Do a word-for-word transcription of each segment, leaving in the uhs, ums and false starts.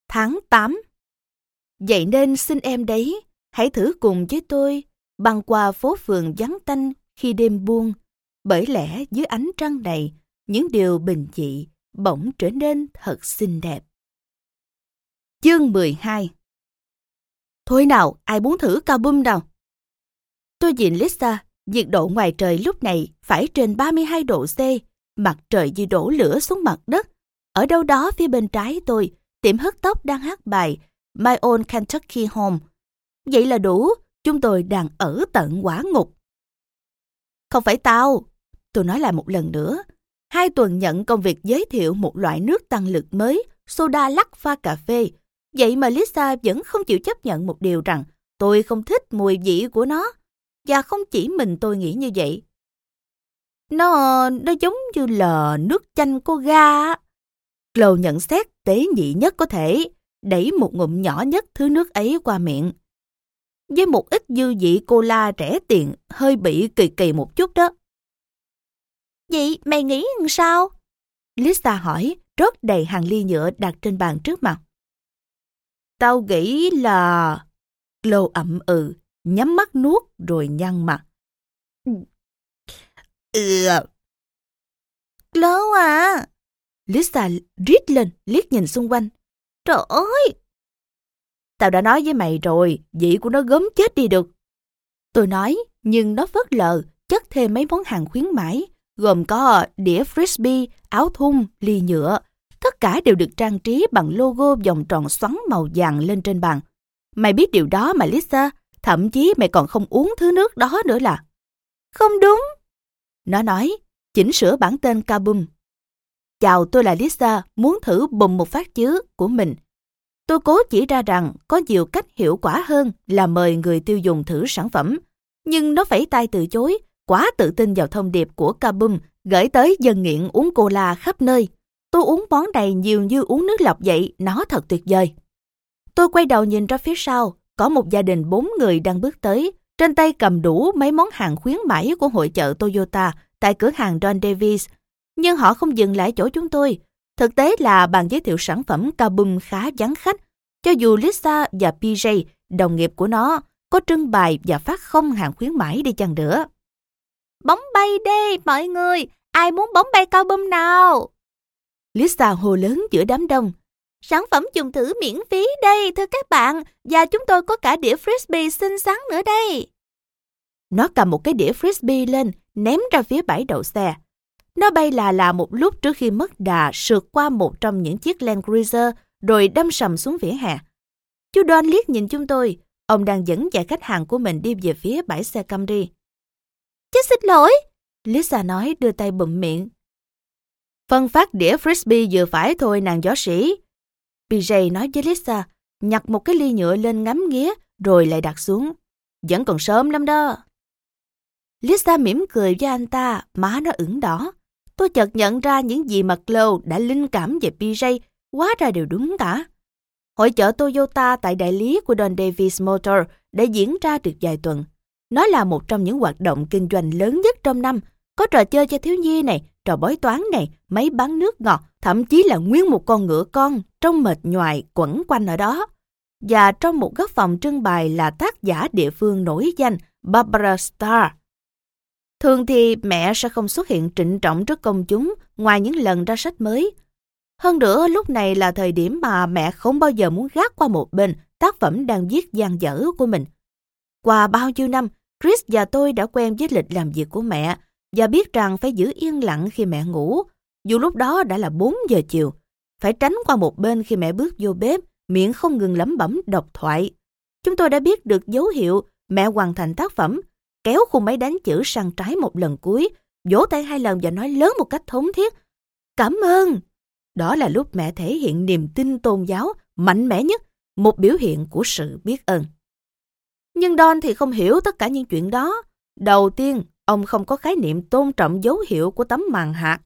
Tháng tám. Vậy nên xin em đấy, hãy thử cùng với tôi băng qua phố phường vắng tanh khi đêm buông, bởi lẽ dưới ánh trăng này, những điều bình dị bỗng trở nên thật xinh đẹp. Chương mười hai. Thôi nào, ai muốn thử cao bum nào? Tôi nhìn Lisa, nhiệt độ ngoài trời lúc này phải trên ba mươi hai độ C, mặt trời như đổ lửa xuống mặt đất. Ở đâu đó phía bên trái tôi, tiệm hớt tóc đang hát bài My Own Kentucky Home. Vậy là đủ, chúng tôi đang ở tận quả ngục. Không phải tao, tôi nói lại một lần nữa. Hai tuần nhận công việc giới thiệu một loại nước tăng lực mới, soda lắc pha cà phê. Vậy mà Lisa vẫn không chịu chấp nhận một điều rằng tôi không thích mùi vị của nó. Và không chỉ mình tôi nghĩ như vậy. Nó, nó giống như là nước chanh có ga. Chloe nhận xét tế nhị nhất có thể, đẩy một ngụm nhỏ nhất thứ nước ấy qua miệng. Với một ít dư vị cola rẻ tiền, hơi bị kỳ kỳ một chút đó. Vậy mày nghĩ làm sao? Lisa hỏi, rót đầy hàng ly nhựa đặt trên bàn trước mặt. Tao nghĩ là... Chloe ậm ừ, nhắm mắt nuốt rồi nhăn mặt. Ừ. Chloe à! Lisa rít lên, liếc nhìn xung quanh. Trời ơi! Tao đã nói với mày rồi, vị của nó gớm chết đi được. Tôi nói, nhưng nó phớt lờ, chất thêm mấy món hàng khuyến mãi, gồm có đĩa frisbee, áo thun, ly nhựa. Tất cả đều được trang trí bằng logo vòng tròn xoắn màu vàng lên trên bàn. Mày biết điều đó mà Lisa, thậm chí mày còn không uống thứ nước đó nữa là. Không đúng. Nó nói, chỉnh sửa bản tên Kabum. Chào, tôi là Lisa, muốn thử bùm một phát chứ của mình. Tôi cố chỉ ra rằng có nhiều cách hiệu quả hơn là mời người tiêu dùng thử sản phẩm. Nhưng nó phẩy tay từ chối, quá tự tin vào thông điệp của Kabum gửi tới dân nghiện uống cola khắp nơi. Tôi uống món này nhiều như uống nước lọc vậy, nó thật tuyệt vời. Tôi quay đầu nhìn ra phía sau, có một gia đình bốn người đang bước tới, trên tay cầm đủ mấy món hàng khuyến mãi của hội chợ Toyota tại cửa hàng Don Davis. Nhưng họ không dừng lại chỗ chúng tôi. Thực tế là bàn giới thiệu sản phẩm Kabum khá vắng khách, cho dù Lisa và pê giê, đồng nghiệp của nó, có trưng bày và phát không hàng khuyến mãi đi chăng nữa. Bóng bay đây mọi người, ai muốn bóng bay Kabum nào? Lisa hô lớn giữa đám đông. Sản phẩm dùng thử miễn phí đây thưa các bạn, và chúng tôi có cả đĩa frisbee xinh xắn nữa đây. Nó cầm một cái đĩa frisbee lên, ném ra phía bãi đậu xe. Nó bay là là một lúc trước khi mất đà sượt qua một trong những chiếc Land Cruiser rồi đâm sầm xuống vỉa hè. Chú Don liếc nhìn chúng tôi, ông đang dẫn dải khách hàng của mình đi về phía bãi xe Camry. Chứ xin lỗi, Lisa nói đưa tay bụm miệng. Phân phát đĩa frisbee vừa phải thôi nàng gió sĩ. pê giê nói với Lisa, nhặt một cái ly nhựa lên ngắm nghía rồi lại đặt xuống. Vẫn còn sớm lắm đó. Lisa mỉm cười với anh ta, má nó ửng đỏ. Tôi chợt nhận ra những gì mà Chloe đã linh cảm về pê giê hóa ra đều đúng cả. Hội chợ Toyota tại đại lý của Don Davis Motor đã diễn ra được vài tuần. Nó là một trong những hoạt động kinh doanh lớn nhất trong năm. Có trò chơi cho thiếu nhi này, trò bói toán này, máy bán nước ngọt, thậm chí là nguyên một con ngựa con trông mệt nhoài quẩn quanh ở đó. Và trong một góc phòng trưng bày là tác giả địa phương nổi danh Barbara Starr. Thường thì mẹ sẽ không xuất hiện trịnh trọng trước công chúng ngoài những lần ra sách mới. Hơn nữa, lúc này là thời điểm mà mẹ không bao giờ muốn gác qua một bên tác phẩm đang viết dang dở của mình. Qua bao nhiêu năm, Chris và tôi đã quen với lịch làm việc của mẹ và biết rằng phải giữ yên lặng khi mẹ ngủ, dù lúc đó đã là bốn giờ chiều. Phải tránh qua một bên khi mẹ bước vô bếp, miệng không ngừng lẩm bẩm độc thoại. Chúng tôi đã biết được dấu hiệu mẹ hoàn thành tác phẩm, kéo khung máy đánh chữ sang trái một lần cuối, vỗ tay hai lần và nói lớn một cách thống thiết. Cảm ơn! Đó là lúc mẹ thể hiện niềm tin tôn giáo mạnh mẽ nhất, một biểu hiện của sự biết ơn. Nhưng Don thì không hiểu tất cả những chuyện đó. Đầu tiên, ông không có khái niệm tôn trọng dấu hiệu của tấm màn hạt.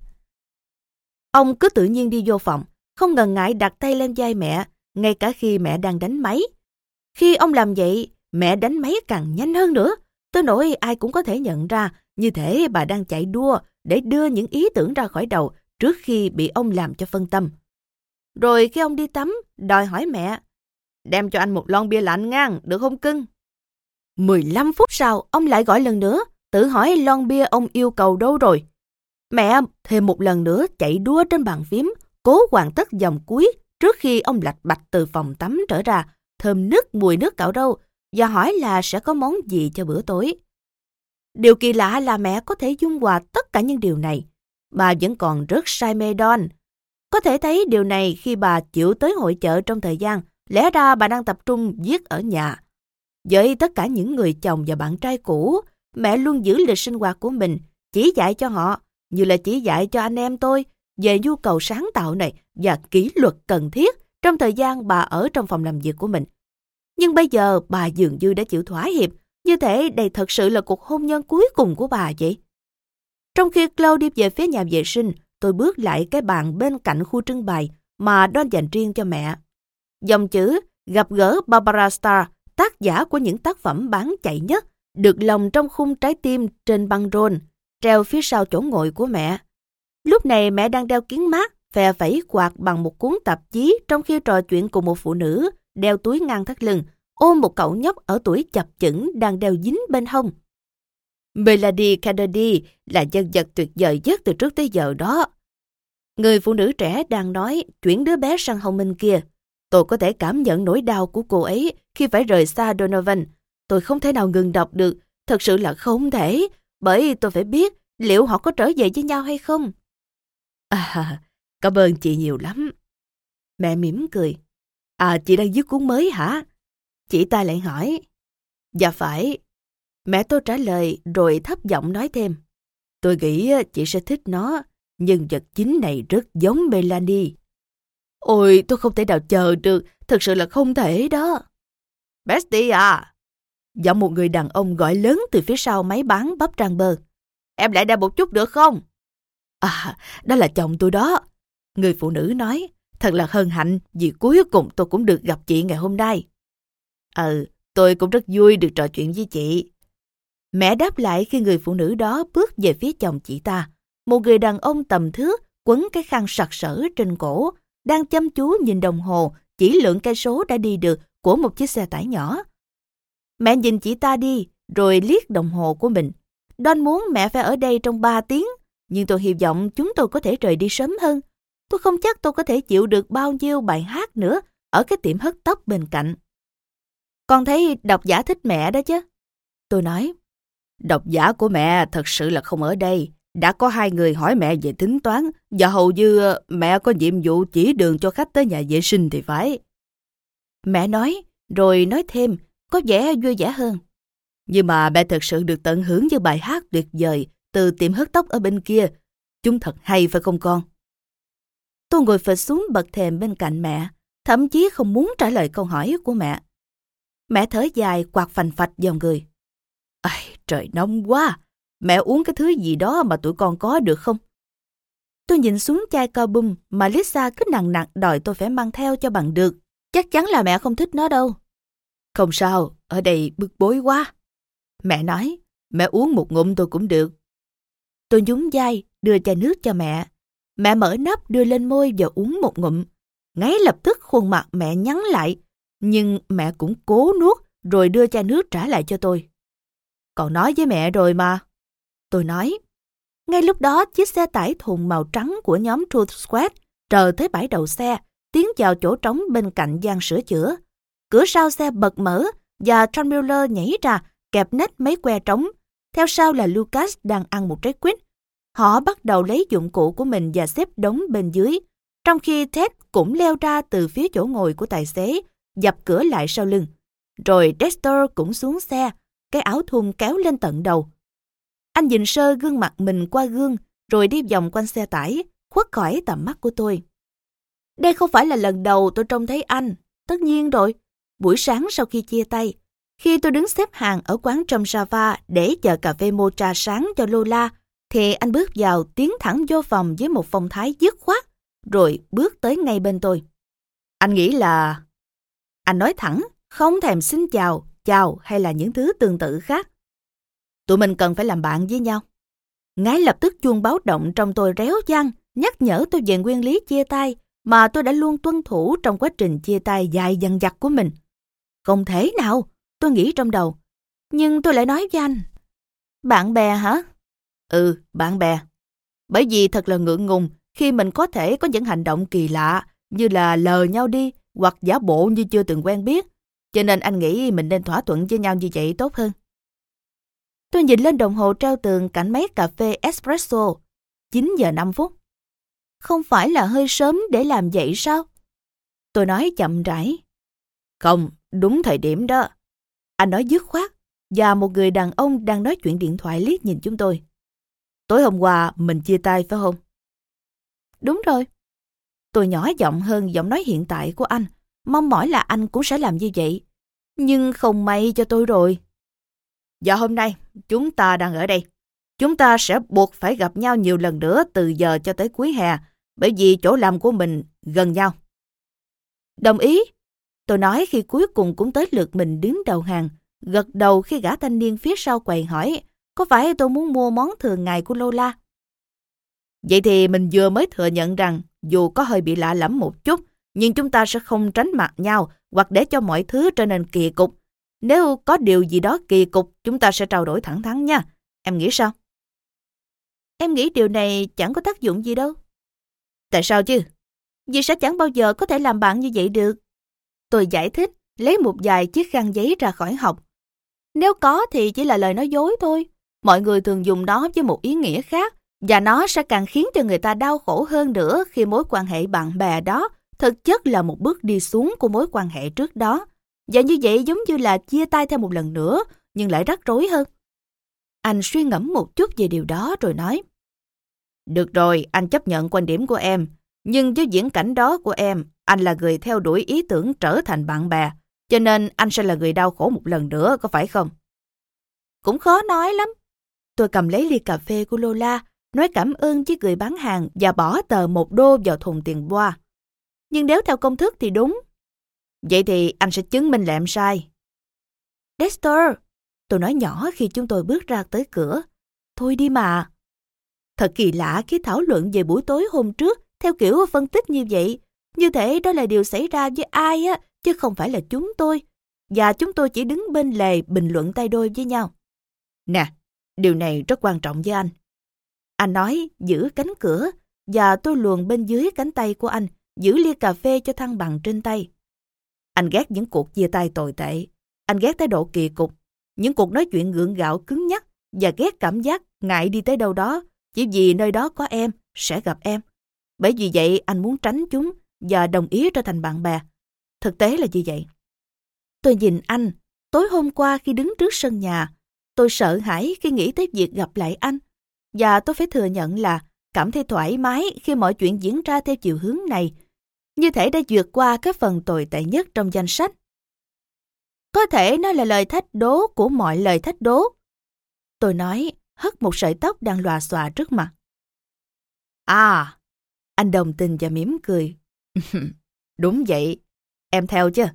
Ông cứ tự nhiên đi vô phòng, không ngần ngại đặt tay lên vai mẹ, ngay cả khi mẹ đang đánh máy. Khi ông làm vậy, mẹ đánh máy càng nhanh hơn nữa, tới nỗi ai cũng có thể nhận ra như thể bà đang chạy đua để đưa những ý tưởng ra khỏi đầu trước khi bị ông làm cho phân tâm. Rồi khi ông đi tắm, đòi hỏi mẹ, đem cho anh một lon bia lạnh ngang, được không cưng? mười lăm phút sau, ông lại gọi lần nữa, tự hỏi lon bia ông yêu cầu đâu rồi. Mẹ thêm một lần nữa chạy đua trên bàn phím, cố hoàn tất dòng cuối trước khi ông lạch bạch từ phòng tắm trở ra, thơm nức mùi nước cạo râu, và hỏi là sẽ có món gì cho bữa tối. Điều kỳ lạ là mẹ có thể dung hòa tất cả những điều này. Bà vẫn còn rất say mê Don. Có thể thấy điều này khi bà chịu tới hội chợ trong thời gian, lẽ ra bà đang tập trung viết ở nhà. Với tất cả những người chồng và bạn trai cũ, mẹ luôn giữ lịch sinh hoạt của mình, chỉ dạy cho họ, như là chỉ dạy cho anh em tôi, về nhu cầu sáng tạo này và kỷ luật cần thiết trong thời gian bà ở trong phòng làm việc của mình. Nhưng bây giờ bà dường như đã chịu thỏa hiệp, như thể đây thật sự là cuộc hôn nhân cuối cùng của bà vậy. Trong khi Chloe đi về phía nhà vệ sinh, tôi bước lại cái bàn bên cạnh khu trưng bày mà Don dành riêng cho mẹ. Dòng chữ gặp gỡ Barbara Starr, tác giả của những tác phẩm bán chạy nhất, được lồng trong khung trái tim trên băng rôn, treo phía sau chỗ ngồi của mẹ. Lúc này mẹ đang đeo kiếng mát, phè phẩy quạt bằng một cuốn tạp chí trong khi trò chuyện cùng một phụ nữ, đeo túi ngang thắt lưng, ôm một cậu nhóc ở tuổi chập chững đang đeo dính bên hông. Melody Kennedy là nhân vật tuyệt vời nhất từ trước tới giờ đó. Người phụ nữ trẻ đang nói chuyển đứa bé sang hông bên kia. Tôi có thể cảm nhận nỗi đau của cô ấy khi phải rời xa Donovan. Tôi không thể nào ngừng đọc được, thật sự là không thể, bởi tôi phải biết liệu họ có trở về với nhau hay không. À, cảm ơn chị nhiều lắm. Mẹ mỉm cười. À, chị đang viết cuốn mới hả? Chị ta lại hỏi. Dạ phải. Mẹ tôi trả lời rồi thấp giọng nói thêm. Tôi nghĩ chị sẽ thích nó, nhân vật chính này rất giống Melanie. Ôi, tôi không thể nào chờ được, thật sự là không thể đó. Bestie à! Giọng một người đàn ông gọi lớn từ phía sau máy bán bắp rang bơ. Em lại đây một chút được không? À, đó là chồng tôi đó. Người phụ nữ nói, thật là hân hạnh vì cuối cùng tôi cũng được gặp chị ngày hôm nay. Ừ, tôi cũng rất vui được trò chuyện với chị. Mẹ đáp lại khi người phụ nữ đó bước về phía chồng chị ta. Một người đàn ông tầm thước quấn cái khăn sặc sỡ trên cổ, đang chăm chú nhìn đồng hồ chỉ lượng cây số đã đi được của một chiếc xe tải nhỏ. Mẹ nhìn chị ta đi, rồi liếc đồng hồ của mình. Don muốn mẹ phải ở đây trong ba tiếng, nhưng tôi hy vọng chúng tôi có thể rời đi sớm hơn. Tôi không chắc tôi có thể chịu được bao nhiêu bài hát nữa ở cái tiệm hớt tóc bên cạnh. Con thấy độc giả thích mẹ đó chứ? Tôi nói, độc giả của mẹ thật sự là không ở đây. Đã có hai người hỏi mẹ về tính toán và hầu như mẹ có nhiệm vụ chỉ đường cho khách tới nhà vệ sinh thì phải. Mẹ nói, rồi nói thêm, có vẻ vui vẻ hơn. Nhưng mà mẹ thật sự được tận hưởng với bài hát tuyệt vời từ tiệm hớt tóc ở bên kia. Chúng thật hay phải không con? Tôi ngồi phịch xuống bậc thềm bên cạnh mẹ, thậm chí không muốn trả lời câu hỏi của mẹ. Mẹ thở dài quạt phành phạch vào người. Ây, trời nóng quá! Mẹ uống cái thứ gì đó mà tụi con có được không? Tôi nhìn xuống chai cao bum mà Lisa cứ nằng nặc đòi tôi phải mang theo cho bằng được. Chắc chắn là mẹ không thích nó đâu. Không sao, ở đây bức bối quá. Mẹ nói, mẹ uống một ngụm tôi cũng được. Tôi nhún vai, đưa chai nước cho mẹ. Mẹ mở nắp đưa lên môi và uống một ngụm. Ngay lập tức khuôn mặt mẹ nhắn lại, nhưng mẹ cũng cố nuốt rồi đưa chai nước trả lại cho tôi. Còn nói với mẹ rồi mà. Tôi nói. Ngay lúc đó, chiếc xe tải thùng màu trắng của nhóm Truth Squad rờ tới bãi đậu xe, tiến vào chỗ trống bên cạnh gian sửa chữa. Cửa sau xe bật mở và John Mueller nhảy ra, kẹp nách mấy que trống. Theo sau là Lucas đang ăn một trái quýt. Họ bắt đầu lấy dụng cụ của mình và xếp đống bên dưới, trong khi Ted cũng leo ra từ phía chỗ ngồi của tài xế, dập cửa lại sau lưng. Rồi Dexter cũng xuống xe, cái áo thun kéo lên tận đầu. Anh nhìn sơ gương mặt mình qua gương, rồi đi vòng quanh xe tải, khuất khỏi tầm mắt của tôi. Đây không phải là lần đầu tôi trông thấy anh, tất nhiên rồi. Buổi sáng sau khi chia tay, khi tôi đứng xếp hàng ở quán Trâm Java để chờ cà phê mocha sáng cho Lola, thì anh bước vào, tiến thẳng vô phòng với một phong thái dứt khoát, rồi bước tới ngay bên tôi. Anh nghĩ là... Anh nói thẳng, không thèm xin chào, chào hay là những thứ tương tự khác. Tụi mình cần phải làm bạn với nhau. Ngay lập tức chuông báo động trong tôi réo vang, nhắc nhở tôi về nguyên lý chia tay, mà tôi đã luôn tuân thủ trong quá trình chia tay dài dằng dặc của mình. Không thể nào, tôi nghĩ trong đầu. Nhưng tôi lại nói với anh. Bạn bè hả? Ừ, bạn bè. Bởi vì thật là ngượng ngùng khi mình có thể có những hành động kỳ lạ như là lờ nhau đi hoặc giả bộ như chưa từng quen biết. Cho nên anh nghĩ mình nên thỏa thuận với nhau như vậy tốt hơn. Tôi nhìn lên đồng hồ treo tường cạnh máy cà phê espresso. chín giờ năm phút. Không phải là hơi sớm để làm vậy sao? Tôi nói chậm rãi. Không, đúng thời điểm đó. Anh nói dứt khoát, và một người đàn ông đang nói chuyện điện thoại liếc nhìn chúng tôi. Tối hôm qua mình chia tay phải không? Đúng rồi. Tôi nhỏ giọng hơn giọng nói hiện tại của anh, mong mỏi là anh cũng sẽ làm như vậy. Nhưng không may cho tôi rồi. Và hôm nay, chúng ta đang ở đây. Chúng ta sẽ buộc phải gặp nhau nhiều lần nữa từ giờ cho tới cuối hè, bởi vì chỗ làm của mình gần nhau. Đồng ý. Tôi nói khi cuối cùng cũng tới lượt mình đứng đầu hàng, gật đầu khi gã thanh niên phía sau quầy hỏi, có phải tôi muốn mua món thường ngày của Lola? Vậy thì mình vừa mới thừa nhận rằng dù có hơi bị lạ lẫm một chút, nhưng chúng ta sẽ không tránh mặt nhau hoặc để cho mọi thứ trở nên kỳ cục. Nếu có điều gì đó kỳ cục, chúng ta sẽ trao đổi thẳng thắn nha. Em nghĩ sao? Em nghĩ điều này chẳng có tác dụng gì đâu. Tại sao chứ? Vì sẽ chẳng bao giờ có thể làm bạn như vậy được. Tôi giải thích, lấy một vài chiếc khăn giấy ra khỏi hộc. Nếu có thì chỉ là lời nói dối thôi. Mọi người thường dùng nó với một ý nghĩa khác, và nó sẽ càng khiến cho người ta đau khổ hơn nữa khi mối quan hệ bạn bè đó thực chất là một bước đi xuống của mối quan hệ trước đó. Và như vậy giống như là chia tay thêm một lần nữa, nhưng lại rắc rối hơn. Anh suy ngẫm một chút về điều đó rồi nói. Được rồi, anh chấp nhận quan điểm của em. Nhưng với viễn cảnh đó của em, anh là người theo đuổi ý tưởng trở thành bạn bè. Cho nên anh sẽ là người đau khổ một lần nữa, có phải không? Cũng khó nói lắm. Tôi cầm lấy ly cà phê của Lola, nói cảm ơn với người bán hàng và bỏ tờ một đô vào thùng tiền boa. Nhưng nếu theo công thức thì đúng. Vậy thì anh sẽ chứng minh là em sai. Dexter, tôi nói nhỏ khi chúng tôi bước ra tới cửa. Thôi đi mà. Thật kỳ lạ khi thảo luận về buổi tối hôm trước theo kiểu phân tích như vậy. Như thể đó là điều xảy ra với ai á, chứ không phải là chúng tôi. Và chúng tôi chỉ đứng bên lề bình luận tay đôi với nhau. Nè, điều này rất quan trọng với anh. Anh nói giữ cánh cửa, và tôi luồn bên dưới cánh tay của anh, giữ ly cà phê cho thăng bằng trên tay. Anh ghét những cuộc chia tay tồi tệ. Anh ghét thái độ kỳ cục, những cuộc nói chuyện gượng gạo cứng nhắc, và ghét cảm giác ngại đi tới đâu đó, chỉ vì nơi đó có em, sẽ gặp em. Bởi vì vậy anh muốn tránh chúng và đồng ý trở thành bạn bè. Thực tế là như vậy. Tôi nhìn anh, tối hôm qua khi đứng trước sân nhà, tôi sợ hãi khi nghĩ tới việc gặp lại anh. Và tôi phải thừa nhận là cảm thấy thoải mái khi mọi chuyện diễn ra theo chiều hướng này, như thể đã vượt qua cái phần tồi tệ nhất trong danh sách. Có thể nó là lời thách đố của mọi lời thách đố. Tôi nói, hất một sợi tóc đang lòa xòa trước mặt. À, anh đồng tình và mỉm cười. Đúng vậy, em theo chứ?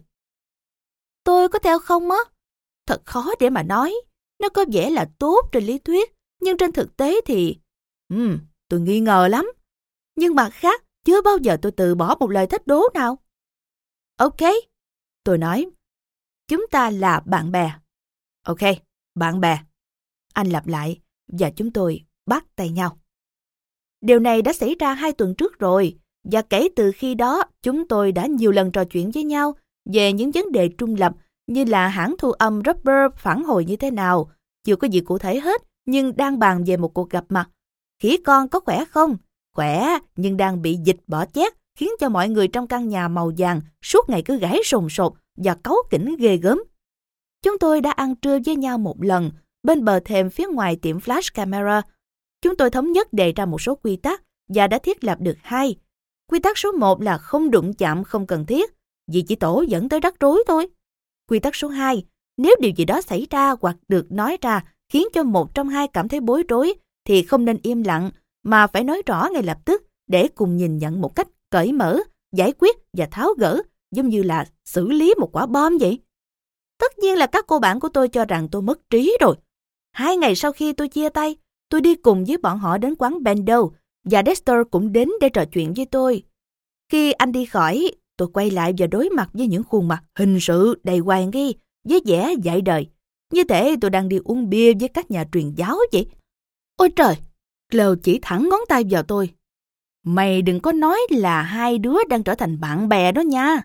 Tôi có theo không á? Thật khó để mà nói. Nó có vẻ là tốt trên lý thuyết, nhưng trên thực tế thì... Ừm, tôi nghi ngờ lắm. Nhưng mặt khác, chưa bao giờ tôi từ bỏ một lời thách đố nào. Ok, tôi nói. Chúng ta là bạn bè. Ok, bạn bè. Anh lặp lại, và chúng tôi bắt tay nhau. Điều này đã xảy ra hai tuần trước rồi, và kể từ khi đó, chúng tôi đã nhiều lần trò chuyện với nhau về những vấn đề trung lập như là hãng thu âm Rubber phản hồi như thế nào. Chưa có gì cụ thể hết, nhưng đang bàn về một cuộc gặp mặt. Khỉ con có khỏe không? Khỏe, nhưng đang bị dịch bỏ chét, khiến cho mọi người trong căn nhà màu vàng suốt ngày cứ gãi sồn sột và cáu kỉnh ghê gớm. Chúng tôi đã ăn trưa với nhau một lần, bên bờ thềm phía ngoài tiệm flash camera. Chúng tôi thống nhất đề ra một số quy tắc và đã thiết lập được hai. Quy tắc số một là không đụng chạm không cần thiết, vì chỉ tổ dẫn tới rắc rối thôi. Quy tắc số hai, nếu điều gì đó xảy ra hoặc được nói ra khiến cho một trong hai cảm thấy bối rối, thì không nên im lặng, mà phải nói rõ ngay lập tức để cùng nhìn nhận một cách cởi mở, giải quyết và tháo gỡ, giống như là xử lý một quả bom vậy. Tất nhiên là các cô bạn của tôi cho rằng tôi mất trí rồi. Hai ngày sau khi tôi chia tay, tôi đi cùng với bọn họ đến quán Bendo, và Dexter cũng đến để trò chuyện với tôi. Khi anh đi khỏi, tôi quay lại và đối mặt với những khuôn mặt hình sự đầy hoài nghi, với vẻ dạy đời. Như thể tôi đang đi uống bia với các nhà truyền giáo vậy. Ôi trời! Chloe chỉ thẳng ngón tay vào tôi. Mày đừng có nói là hai đứa đang trở thành bạn bè đó nha.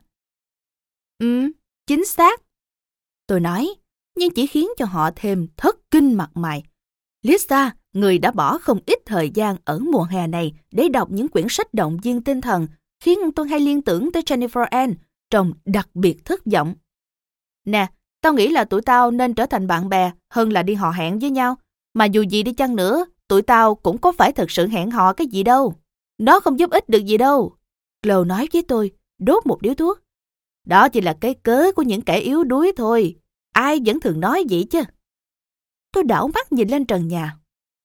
Ừ, chính xác. Tôi nói, nhưng chỉ khiến cho họ thêm thất kinh mặt mày. Lisa, người đã bỏ không ít thời gian ở mùa hè này để đọc những quyển sách động viên tinh thần, khiến tôi hay liên tưởng tới Jennifer Ann, trông đặc biệt thất vọng. Nè, tao nghĩ là tụi tao nên trở thành bạn bè hơn là đi hò hẹn với nhau. Mà dù gì đi chăng nữa, tụi tao cũng có phải thật sự hẹn hò cái gì đâu. Nó không giúp ích được gì đâu. Chloe nói với tôi, đốt một điếu thuốc. Đó chỉ là cái cớ của những kẻ yếu đuối thôi. Ai vẫn thường nói vậy chứ. Tôi đảo mắt nhìn lên trần nhà.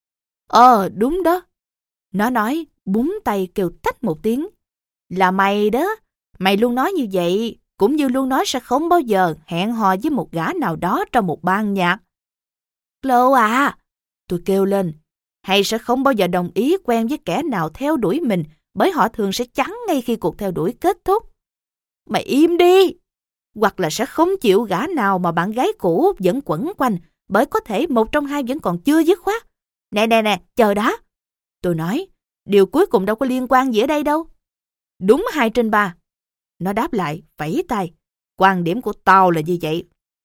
Ờ, đúng đó. Nó nói, búng tay kêu tách một tiếng. Là mày đó. Mày luôn nói như vậy, cũng như luôn nói sẽ không bao giờ hẹn hò với một gã nào đó trong một ban nhạc. Chloe à, tôi kêu lên, hay sẽ không bao giờ đồng ý quen với kẻ nào theo đuổi mình, bởi họ thường sẽ chán ngay khi cuộc theo đuổi kết thúc. Mày im đi! Hoặc là sẽ không chịu gã nào mà bạn gái cũ vẫn quẩn quanh, bởi có thể một trong hai vẫn còn chưa dứt khoát. Nè nè nè, chờ đã! Tôi nói, điều cuối cùng đâu có liên quan gì ở đây đâu. Đúng hai trên ba. Nó đáp lại, vẫy tay. Quan điểm của tao là như vậy.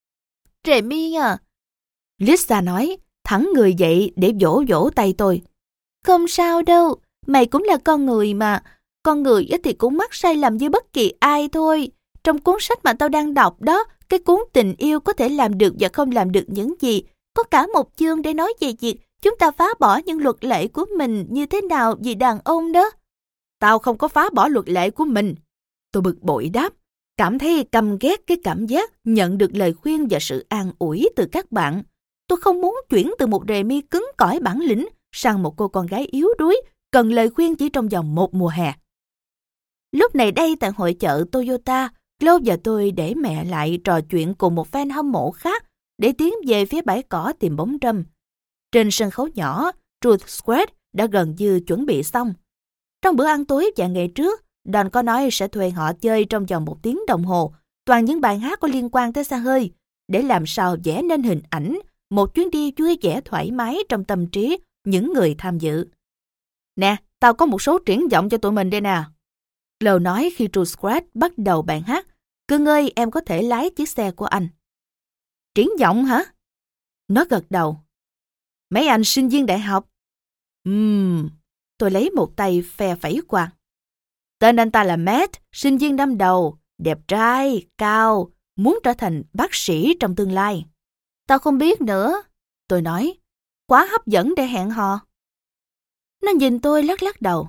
Jamie à! Lisa nói, thẳng người dậy để vỗ vỗ tay tôi. Không sao đâu, mày cũng là con người mà. Con người thì cũng mắc sai lầm như bất kỳ ai thôi. Trong cuốn sách mà tao đang đọc đó, cái cuốn Tình yêu có thể làm được và không làm được những gì, có cả một chương để nói về việc chúng ta phá bỏ những luật lệ của mình như thế nào vì đàn ông đó. Tao không có phá bỏ luật lệ của mình. Tôi bực bội đáp, cảm thấy căm ghét cái cảm giác nhận được lời khuyên và sự an ủi từ các bạn. Tôi không muốn chuyển từ một Remy cứng cỏi bản lĩnh sang một cô con gái yếu đuối, cần lời khuyên chỉ trong vòng một mùa hè. Lúc này đây tại hội chợ Toyota, Chloe và tôi để mẹ lại trò chuyện cùng một fan hâm mộ khác để tiến về phía bãi cỏ tìm bóng râm. Trên sân khấu nhỏ, Truth Squad đã gần như chuẩn bị xong. Trong bữa ăn tối vài ngày trước, Don có nói sẽ thuê họ chơi trong vòng một tiếng đồng hồ, toàn những bài hát có liên quan tới xe hơi, để làm sao vẽ nên hình ảnh một chuyến đi vui vẻ thoải mái trong tâm trí những người tham dự. Nè, tao có một số triển vọng cho tụi mình đây nè. Chloe nói khi Truth Squad bắt đầu bài hát. Cưng ơi, em có thể lái chiếc xe của anh. Triển vọng hả? Nó gật đầu. Mấy anh sinh viên đại học. Ừm, tôi lấy một tay phe phẩy quạt. Tên anh ta là Matt, sinh viên năm đầu, đẹp trai, cao, muốn trở thành bác sĩ trong tương lai. Tao không biết nữa, tôi nói. Quá hấp dẫn để hẹn hò. Nó nhìn tôi lắc lắc đầu.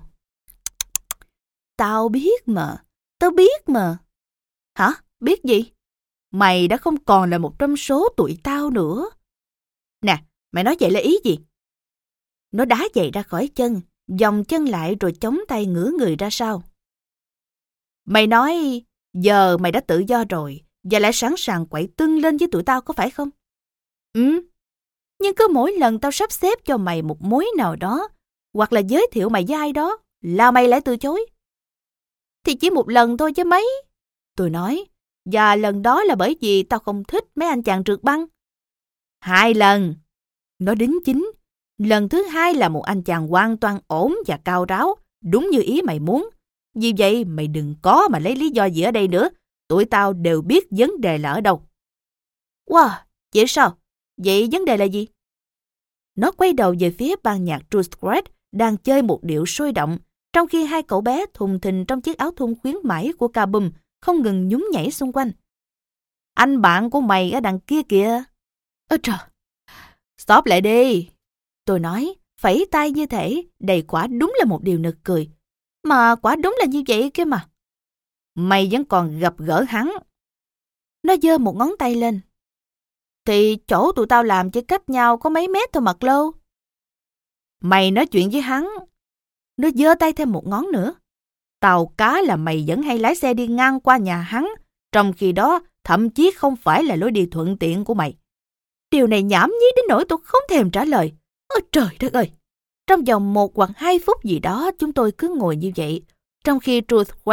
Tao biết mà, tao biết mà. Hả? Biết gì? Mày đã không còn là một trong số tụi tao nữa. Nè, mày nói vậy là ý gì? Nó đá giày ra khỏi chân, vòng chân lại rồi chống tay ngửa người ra sau. Mày nói, giờ mày đã tự do rồi, và lại sẵn sàng quậy tưng lên với tụi tao có phải không? Ừ, nhưng cứ mỗi lần tao sắp xếp cho mày một mối nào đó, hoặc là giới thiệu mày với ai đó, là mày lại từ chối. Thì chỉ một lần thôi chứ mấy. Tôi nói, và lần đó là bởi vì tao không thích mấy anh chàng trượt băng. Hai lần. Nó đính chính. Lần thứ hai là một anh chàng hoàn toàn ổn và cao ráo, đúng như ý mày muốn. Vì vậy mày đừng có mà lấy lý do gì ở đây nữa. Tụi tao đều biết vấn đề là ở đâu. Wow, vậy sao? Vậy vấn đề là gì? Nó quay đầu về phía ban nhạc Truth Squad đang chơi một điệu sôi động, trong khi hai cậu bé thùng thình trong chiếc áo thun khuyến mãi của Kabum không ngừng nhún nhảy xung quanh. Anh bạn của mày ở đằng kia kìa. Ơ trời! Stop lại đi! Tôi nói, phẩy tay như thể đầy quả đúng là một điều nực cười. Mà quả đúng là như vậy kia mà. Mày vẫn còn gặp gỡ hắn. Nó giơ một ngón tay lên. Thì chỗ tụi tao làm chỉ cách nhau có mấy mét thôi mà Chloe. Mày nói chuyện với hắn. Nó giơ tay thêm một ngón nữa. Tàu cá là mày vẫn hay lái xe đi ngang qua nhà hắn, trong khi đó thậm chí không phải là lối đi thuận tiện của mày. Điều này nhảm nhí đến nỗi tôi không thèm trả lời. Ôi trời đất ơi! Trong vòng một hoặc hai phút gì đó chúng tôi cứ ngồi như vậy, trong khi Truth West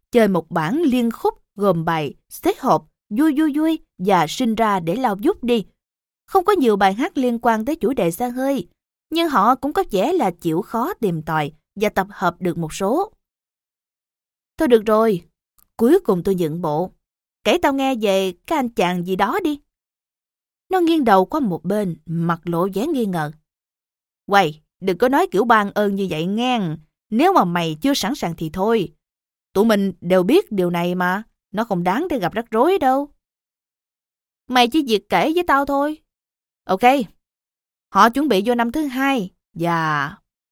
chơi một bản liên khúc gồm bài xế hộp, vui vui vui và sinh ra để lao vút đi. Không có nhiều bài hát liên quan tới chủ đề xe hơi, nhưng họ cũng có vẻ là chịu khó tìm tòi và tập hợp được một số. Thôi được rồi, cuối cùng tôi nhượng bộ. Kể tao nghe về cái anh chàng gì đó đi. Nó nghiêng đầu qua một bên, mặt lộ vẻ nghi ngờ. Quầy, đừng có nói kiểu ban ơn như vậy ngang. Nếu mà mày chưa sẵn sàng thì thôi. Tụi mình đều biết điều này mà. Nó không đáng để gặp rắc rối đâu. Mày chỉ việc kể với tao thôi. Ok. Họ chuẩn bị vô năm thứ hai. Và...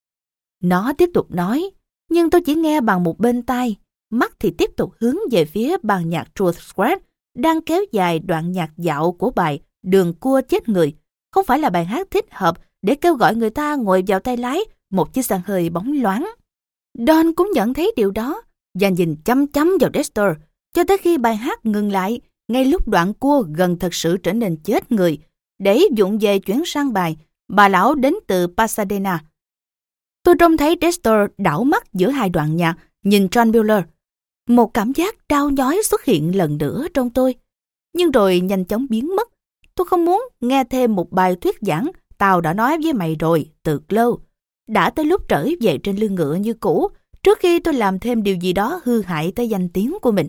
Nó tiếp tục nói, nhưng tôi chỉ nghe bằng một bên tai. Mắt thì tiếp tục hướng về phía ban nhạc Truth Squad đang kéo dài đoạn nhạc dạo của bài Đường Cua Chết Người. Không phải là bài hát thích hợp để kêu gọi người ta ngồi vào tay lái một chiếc xe hơi bóng loáng. Don cũng nhận thấy điều đó và nhìn chăm chăm vào Dexter cho tới khi bài hát ngừng lại ngay lúc đoạn cua gần thật sự trở nên chết người để vụng về chuyển sang bài Bà Lão đến từ Pasadena. Tôi trông thấy Dexter đảo mắt giữa hai đoạn nhạc nhìn John Mueller. Một cảm giác đau nhói xuất hiện lần nữa trong tôi, nhưng rồi nhanh chóng biến mất. Tôi không muốn nghe thêm một bài thuyết giảng tao đã nói với mày rồi từ lâu. Đã tới lúc trở về trên lưng ngựa như cũ trước khi tôi làm thêm điều gì đó hư hại tới danh tiếng của mình.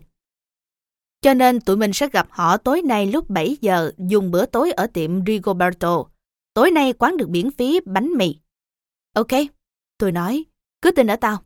Cho nên tụi mình sẽ gặp họ tối nay lúc bảy giờ dùng bữa tối ở tiệm Rigoberto. Tối nay quán được miễn phí bánh mì. Ok, tôi nói, cứ tin ở tao.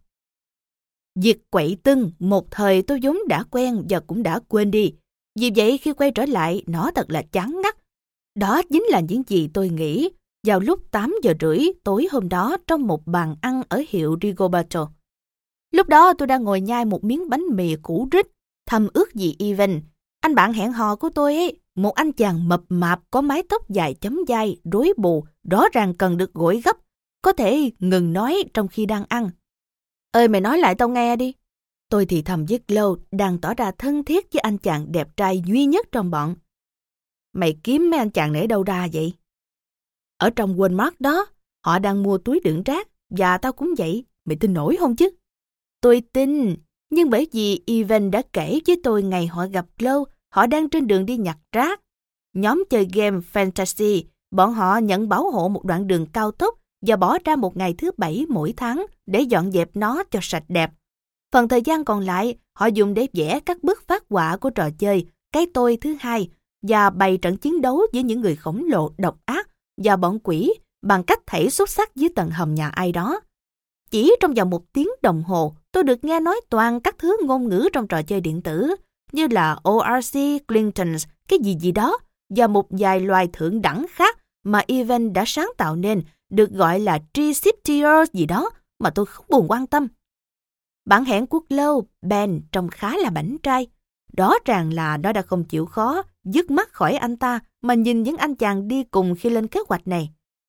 Việc quậy tưng một thời tôi vốn đã quen và cũng đã quên đi. Vì vậy khi quay trở lại nó thật là chán ngắt. Đó chính là những gì tôi nghĩ vào lúc tám giờ rưỡi tối hôm đó trong một bàn ăn ở hiệu Rigoberto. Lúc đó tôi đang ngồi nhai một miếng bánh mì cũ rích, thầm ước gì Evan, anh bạn hẹn hò của tôi ấy, một anh chàng mập mạp có mái tóc dài chấm vai, rối bù, rõ ràng cần được gội gấp, có thể ngừng nói trong khi đang ăn. Ơi mày nói lại tao nghe đi. Tôi thì thầm với Chloe đang tỏ ra thân thiết với anh chàng đẹp trai duy nhất trong bọn. Mày kiếm mấy anh chàng này ở đâu ra vậy? Ở trong Walmart đó, họ đang mua túi đựng rác và tao cũng vậy, mày tin nổi không chứ? Tôi tin, nhưng bởi vì Evan đã kể với tôi ngày họ gặp Chloe, họ đang trên đường đi nhặt rác. Nhóm chơi game Fantasy, bọn họ nhận bảo hộ một đoạn đường cao tốc và bỏ ra một ngày thứ bảy mỗi tháng để dọn dẹp nó cho sạch đẹp. Phần thời gian còn lại, họ dùng để vẽ các bức phác họa của trò chơi Cái Tôi thứ hai và bày trận chiến đấu với những người khổng lồ độc ác và bọn quỷ bằng cách thảy xúc xắc dưới tầng hầm nhà ai đó. Chỉ trong vòng một tiếng đồng hồ, tôi được nghe nói toàn các thứ ngôn ngữ trong trò chơi điện tử, như là o rờ xê, Clintons, cái gì gì đó, và một vài loài thượng đẳng khác mà Evan đã sáng tạo nên, được gọi là Tree-shifter gì đó, mà tôi không buồn quan tâm. Bạn hẹn của Chloe, Ben, trông khá là bảnh trai. Rõ ràng là nó đã không chịu khó, dứt mắt khỏi anh ta mà nhìn những anh chàng đi cùng khi lên kế hoạch này.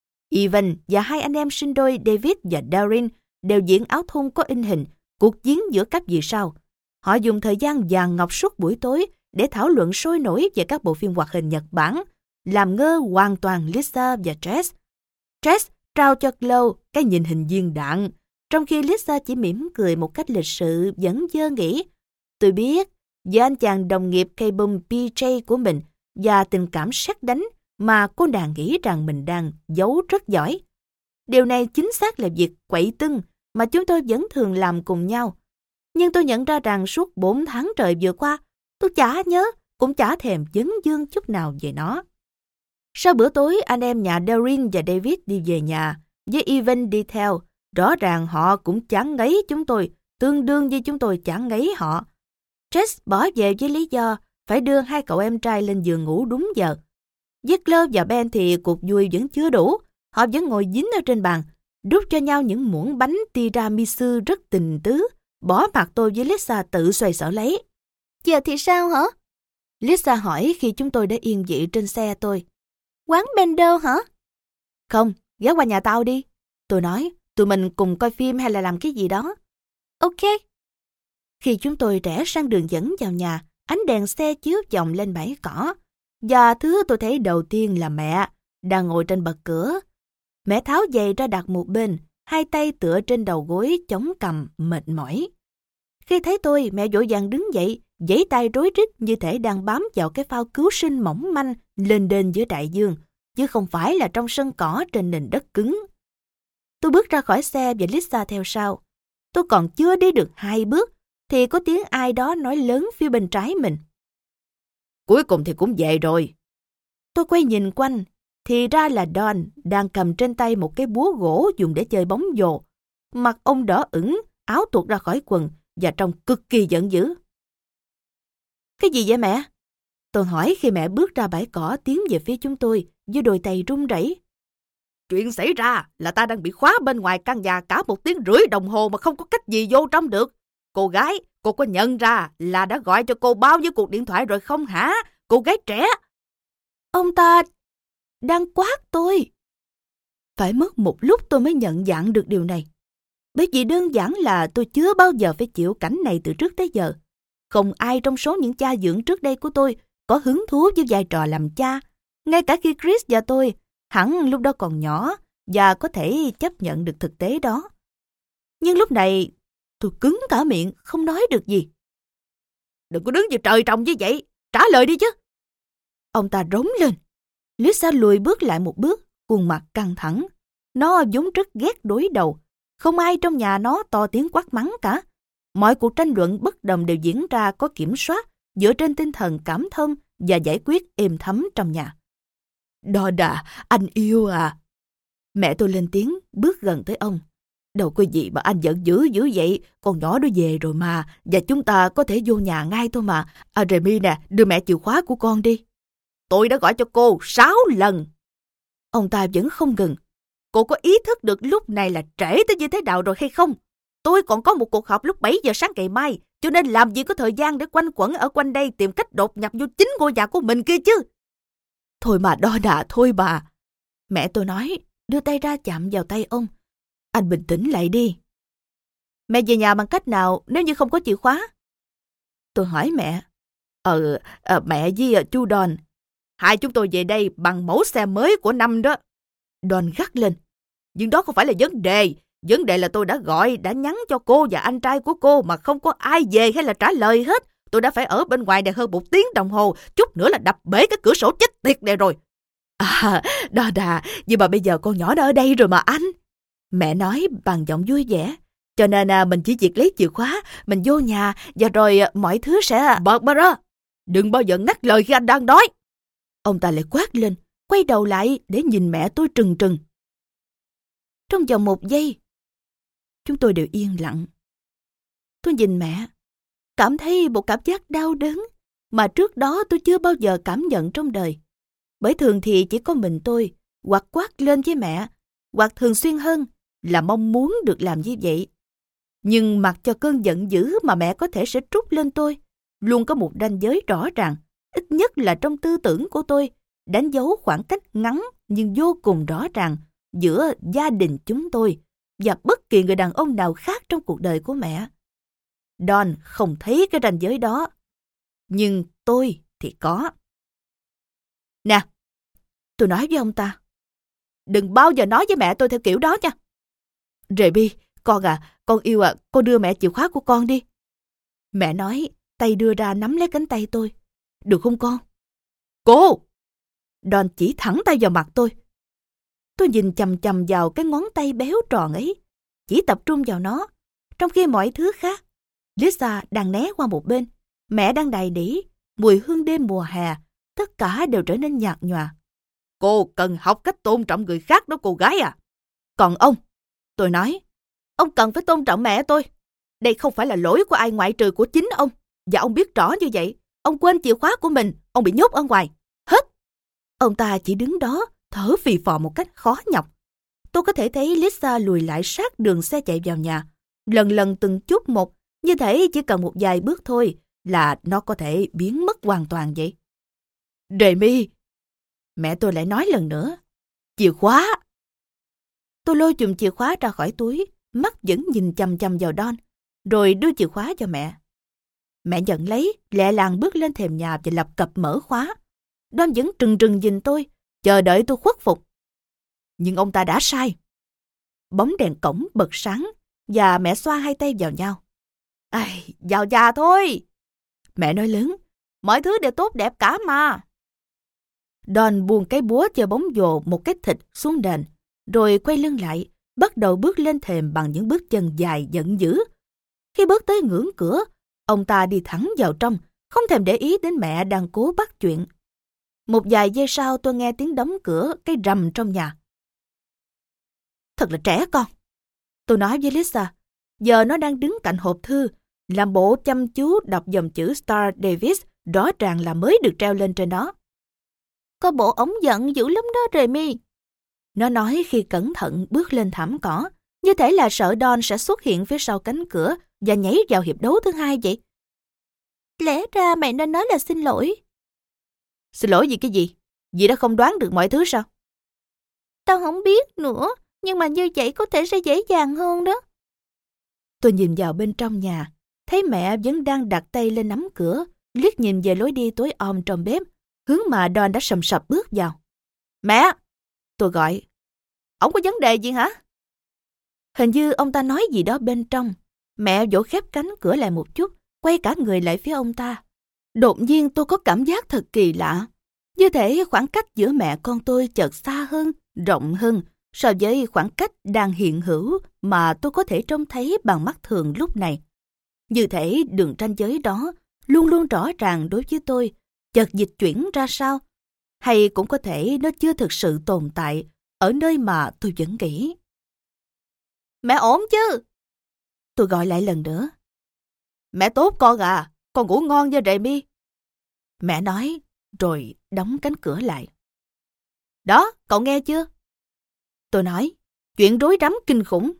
Evan và hai anh em sinh đôi David và Darren đều diện áo thun có in hình, cuộc chiến giữa các vì sao. Họ dùng thời gian vàng ngọc suốt buổi tối để thảo luận sôi nổi về các bộ phim hoạt hình Nhật Bản, làm ngơ hoàn toàn Lisa và Jess. Jess trao cho Chloe cái nhìn hình viên đạn, trong khi Lisa chỉ mỉm cười một cách lịch sự vẫn dơ nghĩ. Tôi biết, với anh chàng đồng nghiệp K-Bum pê gi của mình và tình cảm sét đánh mà cô nàng nghĩ rằng mình đang giấu rất giỏi. Điều này chính xác là việc quậy tưng mà chúng tôi vẫn thường làm cùng nhau. Nhưng tôi nhận ra rằng suốt bốn tháng trời vừa qua, tôi chả nhớ, cũng chả thèm dấn dương chút nào về nó. Sau bữa tối, anh em nhà Darren và David đi về nhà, với Evan đi theo. Rõ ràng họ cũng chán ngấy chúng tôi, tương đương như chúng tôi chán ngấy họ. Jess bỏ về với lý do phải đưa hai cậu em trai lên giường ngủ đúng giờ. Với Chloe và Ben thì cuộc vui vẫn chưa đủ. Họ vẫn ngồi dính ở trên bàn, đút cho nhau những muỗng bánh tiramisu rất tình tứ, bỏ mặc tôi với Lisa tự xoay sở lấy. Giờ thì sao hả? Lisa hỏi khi chúng tôi đã yên vị trên xe tôi. Quán Bender hả? Không, ghé qua nhà tao đi. Tôi nói, tụi mình cùng coi phim hay là làm cái gì đó. Ok. Khi chúng tôi rẽ sang đường dẫn vào nhà, ánh đèn xe chiếu chồng lên bãi cỏ. Và thứ tôi thấy đầu tiên là mẹ, đang ngồi trên bậc cửa. Mẹ tháo giày ra đặt một bên, hai tay tựa trên đầu gối chống cằm mệt mỏi. Khi thấy tôi, mẹ vội vàng đứng dậy, giãy tay rối rít như thể đang bám vào cái phao cứu sinh mỏng manh lênh đênh giữa đại dương, chứ không phải là trong sân cỏ trên nền đất cứng. Tôi bước ra khỏi xe và Lisa theo sau. Tôi còn chưa đi được hai bước, thì có tiếng ai đó nói lớn phía bên trái mình. Cuối cùng thì cũng về rồi. Tôi quay nhìn quanh, thì ra là Don đang cầm trên tay một cái búa gỗ dùng để chơi bóng rổ. Mặt ông đỏ ửng, áo tuột ra khỏi quần và trông cực kỳ giận dữ. Cái gì vậy mẹ? Tôi hỏi khi mẹ bước ra bãi cỏ tiến về phía chúng tôi với đôi tay run rẩy. Chuyện xảy ra là ta đang bị khóa bên ngoài căn nhà cả một tiếng rưỡi đồng hồ mà không có cách gì vô trong được. Cô gái, cô có nhận ra là đã gọi cho cô bao nhiêu cuộc điện thoại rồi không hả? Cô gái trẻ. Ông ta đang quát tôi. Phải mất một lúc tôi mới nhận dạng được điều này. Bởi vì đơn giản là tôi chưa bao giờ phải chịu cảnh này từ trước tới giờ. Không ai trong số những cha dưỡng trước đây của tôi có hứng thú với vai trò làm cha. Ngay cả khi Chris và tôi, hẳn lúc đó còn nhỏ và có thể chấp nhận được thực tế đó. Nhưng lúc này, tôi cứng cả miệng, không nói được gì. Đừng có đứng như trời trồng như vậy, trả lời đi chứ. Ông ta rống lên. Lisa lùi bước lại một bước, khuôn mặt căng thẳng. Nó vốn rất ghét đối đầu. Không ai trong nhà nó to tiếng quát mắng cả. Mọi cuộc tranh luận bất đồng đều diễn ra có kiểm soát, dựa trên tinh thần cảm thông và giải quyết êm thấm trong nhà. Đo đà, anh yêu à. Mẹ tôi lên tiếng, bước gần tới ông. Đâu có gì mà anh giận dữ dữ vậy, con nhỏ nó về rồi mà, và chúng ta có thể vô nhà ngay thôi mà. À Remy nè, đưa mẹ chìa khóa của con đi. Tôi đã gọi cho cô sáu lần. Ông ta vẫn không ngừng. Cô có ý thức được lúc này là trễ tới như thế nào rồi hay không? Tôi còn có một cuộc họp lúc bảy giờ sáng ngày mai, cho nên làm gì có thời gian để quanh quẩn ở quanh đây tìm cách đột nhập vô chính ngôi nhà của mình kia chứ. Thôi mà đo đà, thôi bà. Mẹ tôi nói, đưa tay ra chạm vào tay ông. Anh bình tĩnh lại đi. Mẹ về nhà bằng cách nào nếu như không có chìa khóa? Tôi hỏi mẹ. Ờ, à, mẹ với uh, chú Don. Hai chúng tôi về đây bằng mẫu xe mới của năm đó. Don gắt lên. Nhưng đó không phải là vấn đề. Vấn đề là tôi đã gọi, đã nhắn cho cô và anh trai của cô mà không có ai về hay là trả lời hết. Tôi đã phải ở bên ngoài này hơn một tiếng đồng hồ, chút nữa là đập bể cái cửa sổ chết tiệt này rồi. À, đó đà, nhưng mà bây giờ con nhỏ đã ở đây rồi mà anh. Mẹ nói bằng giọng vui vẻ. Cho nên à, mình chỉ việc lấy chìa khóa, mình vô nhà và rồi à, mọi thứ sẽ... Barbara, đừng bao giờ ngắt lời khi anh đang nói. Ông ta lại quát lên, quay đầu lại để nhìn mẹ tôi trừng trừng. Trong vòng một giây, chúng tôi đều yên lặng. Tôi nhìn mẹ, cảm thấy một cảm giác đau đớn mà trước đó tôi chưa bao giờ cảm nhận trong đời. Bởi thường thì chỉ có mình tôi, hoặc quát lên với mẹ, hoặc thường xuyên hơn là mong muốn được làm như vậy. Nhưng mặc cho cơn giận dữ mà mẹ có thể sẽ trút lên tôi, luôn có một ranh giới rõ ràng, ít nhất là trong tư tưởng của tôi, đánh dấu khoảng cách ngắn nhưng vô cùng rõ ràng giữa gia đình chúng tôi và bất kỳ người đàn ông nào khác trong cuộc đời của mẹ. Don không thấy cái ranh giới đó, nhưng tôi thì có. Nè, tôi nói với ông ta, đừng bao giờ nói với mẹ tôi theo kiểu đó nha. Remy, con à, con yêu à, con đưa mẹ chìa khóa của con đi. Mẹ nói, tay đưa ra nắm lấy cánh tay tôi. Được không con? Cô! Don chỉ thẳng tay vào mặt tôi. Tôi nhìn chằm chằm vào cái ngón tay béo tròn ấy, chỉ tập trung vào nó, trong khi mọi thứ khác. Lisa đang né qua một bên, mẹ đang đài đỉ, mùi hương đêm mùa hè, tất cả đều trở nên nhạt nhòa. Cô cần học cách tôn trọng người khác đó cô gái à. Còn ông, tôi nói, ông cần phải tôn trọng mẹ tôi. Đây không phải là lỗi của ai ngoại trừ của chính ông. Và ông biết rõ như vậy, ông quên chìa khóa của mình, ông bị nhốt ở ngoài. Hết. Ông ta chỉ đứng đó, thở phì phò một cách khó nhọc. Tôi có thể thấy Lisa lùi lại sát đường xe chạy vào nhà, lần lần từng chút một, như thể chỉ cần một vài bước thôi là nó có thể biến mất hoàn toàn vậy. Remy, mẹ tôi lại nói lần nữa, chìa khóa. Tôi lôi chùm chìa khóa ra khỏi túi, mắt vẫn nhìn chằm chằm vào Don, rồi đưa chìa khóa cho mẹ. Mẹ nhận lấy, lẹ làng bước lên thềm nhà và lập cập mở khóa. Don vẫn trừng trừng nhìn tôi, chờ đợi tôi khuất phục. Nhưng ông ta đã sai. Bóng đèn cổng bật sáng và mẹ xoa hai tay vào nhau. Ai, vào nhà thôi. Mẹ nói lớn, mọi thứ đều tốt đẹp cả mà. Don buông cái búa chơi bóng rổ một cái thịt xuống nền, rồi quay lưng lại, bắt đầu bước lên thềm bằng những bước chân dài giận dữ. Khi bước tới ngưỡng cửa, ông ta đi thẳng vào trong, không thèm để ý đến mẹ đang cố bắt chuyện. Một vài giây sau tôi nghe tiếng đóng cửa cái rầm trong nhà. Thật là trẻ con. Tôi nói với Lisa, giờ nó đang đứng cạnh hộp thư, làm bộ chăm chú đọc dòng chữ Star Davis, rõ ràng là mới được treo lên trên đó. Có bộ ống giận dữ lắm đó Remy. Nó nói khi cẩn thận bước lên thảm cỏ, như thể là sợ Don sẽ xuất hiện phía sau cánh cửa và nhảy vào hiệp đấu thứ hai vậy. Lẽ ra mày nên nói là xin lỗi. Xin lỗi vì cái gì? Dì đã không đoán được mọi thứ sao? Tao không biết nữa, nhưng mà như vậy có thể sẽ dễ dàng hơn đó. Tôi nhìn vào bên trong nhà, thấy mẹ vẫn đang đặt tay lên nắm cửa, liếc nhìn về lối đi tối om trong bếp, hướng mà Don đã sầm sập bước vào. Mẹ! Tôi gọi. Ông có vấn đề gì hả? Hình như ông ta nói gì đó bên trong. Mẹ vỗ khép cánh cửa lại một chút, quay cả người lại phía ông ta. Đột nhiên tôi có cảm giác thật kỳ lạ. Như thể khoảng cách giữa mẹ con tôi chợt xa hơn, rộng hơn so với khoảng cách đang hiện hữu mà tôi có thể trông thấy bằng mắt thường lúc này. Như thể đường ranh giới đó luôn luôn rõ ràng đối với tôi, chợt dịch chuyển ra sao. Hay cũng có thể nó chưa thực sự tồn tại ở nơi mà tôi vẫn nghĩ. Mẹ ổn chứ? Tôi gọi lại lần nữa. Mẹ tốt con à, con ngủ ngon nha Remy. Mẹ nói, rồi đóng cánh cửa lại. Đó, cậu nghe chưa? Tôi nói, chuyện rối rắm kinh khủng.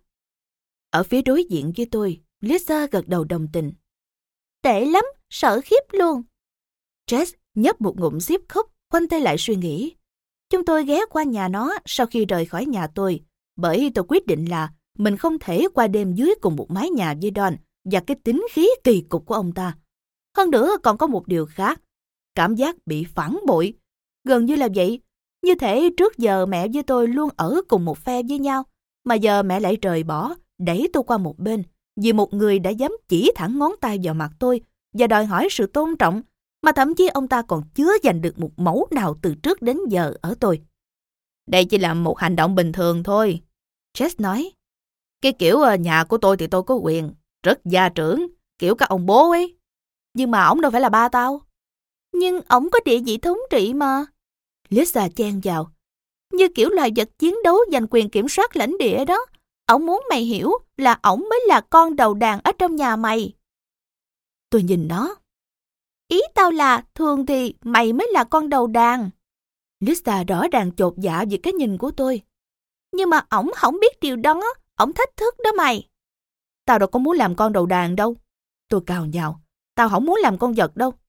Ở phía đối diện với tôi, Lisa gật đầu đồng tình. Tệ lắm, sợ khiếp luôn. Jess nhấp một ngụm xíp khóc, khoanh tay lại suy nghĩ. Chúng tôi ghé qua nhà nó sau khi rời khỏi nhà tôi, bởi tôi quyết định là mình không thể qua đêm dưới cùng một mái nhà với Don và cái tính khí kỳ cục của ông ta. Hơn nữa còn có một điều khác, cảm giác bị phản bội. Gần như là vậy, như thể trước giờ mẹ với tôi luôn ở cùng một phe với nhau, mà giờ mẹ lại rời bỏ, đẩy tôi qua một bên, vì một người đã dám chỉ thẳng ngón tay vào mặt tôi và đòi hỏi sự tôn trọng, mà thậm chí ông ta còn chưa giành được một mẫu nào từ trước đến giờ ở tôi. Đây chỉ là một hành động bình thường thôi, Jess nói. Cái kiểu nhà của tôi thì tôi có quyền, rất gia trưởng, kiểu các ông bố ấy. Nhưng mà ổng đâu phải là ba tao. Nhưng ổng có địa vị thống trị mà. Lisa chen vào. Như kiểu loài vật chiến đấu giành quyền kiểm soát lãnh địa đó. Ổng muốn mày hiểu là ổng mới là con đầu đàn ở trong nhà mày. Tôi nhìn nó. Ý tao là thường thì mày mới là con đầu đàn. Lisa rõ ràng chột dạ về cái nhìn của tôi. Nhưng mà ổng không biết điều đó. Ổng thách thức đó mày. Tao đâu có muốn làm con đầu đàn đâu. Tôi cào nhào. Tao không muốn làm con vật đâu.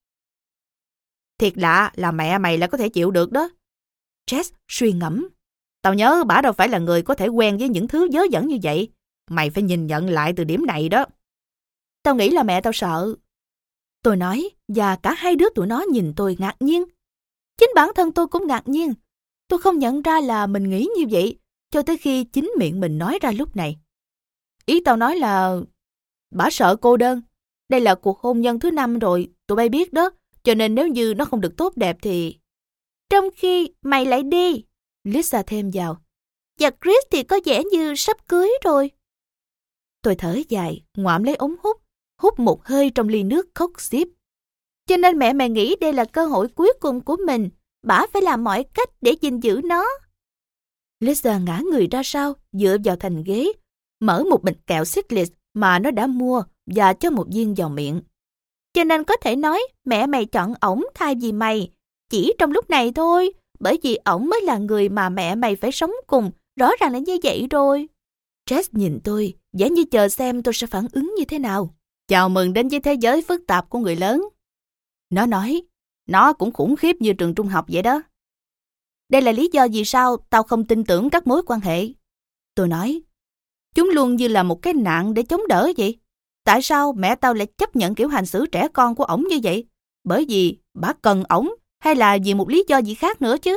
Thiệt lạ là mẹ mày lại có thể chịu được đó. Jess suy ngẫm. Tao nhớ bả đâu phải là người có thể quen với những thứ dớ dẫn như vậy. Mày phải nhìn nhận lại từ điểm này đó. Tao nghĩ là mẹ tao sợ. Tôi nói, và cả hai đứa tụi nó nhìn tôi ngạc nhiên. Chính bản thân tôi cũng ngạc nhiên. Tôi không nhận ra là mình nghĩ như vậy, cho tới khi chính miệng mình nói ra lúc này. Ý tao nói là bả sợ cô đơn. Đây là cuộc hôn nhân thứ năm rồi, tụi bay biết đó. Cho nên nếu như nó không được tốt đẹp thì... Trong khi mày lại đi, Lisa thêm vào. Và Chris thì có vẻ như sắp cưới rồi. Tôi thở dài, ngoạm lấy ống hút, hút một hơi trong ly nước khóc xíp. Cho nên mẹ mày nghĩ đây là cơ hội cuối cùng của mình. Bả phải làm mọi cách để gìn giữ nó. Lisa ngã người ra sau, dựa vào thành ghế, mở một bịch kẹo Skittles mà nó đã mua và cho một viên vào miệng. Cho nên có thể nói mẹ mày chọn ổng thay vì mày. Chỉ trong lúc này thôi, bởi vì ổng mới là người mà mẹ mày phải sống cùng, rõ ràng là như vậy rồi. Jess nhìn tôi, vẻ như chờ xem tôi sẽ phản ứng như thế nào. Chào mừng đến với thế giới phức tạp của người lớn. Nó nói, nó cũng khủng khiếp như trường trung học vậy đó. Đây là lý do vì sao tao không tin tưởng các mối quan hệ. Tôi nói, chúng luôn như là một cái nạn để chống đỡ vậy. Tại sao mẹ tao lại chấp nhận kiểu hành xử trẻ con của ổng như vậy? Bởi vì bà cần ổng hay là vì một lý do gì khác nữa chứ?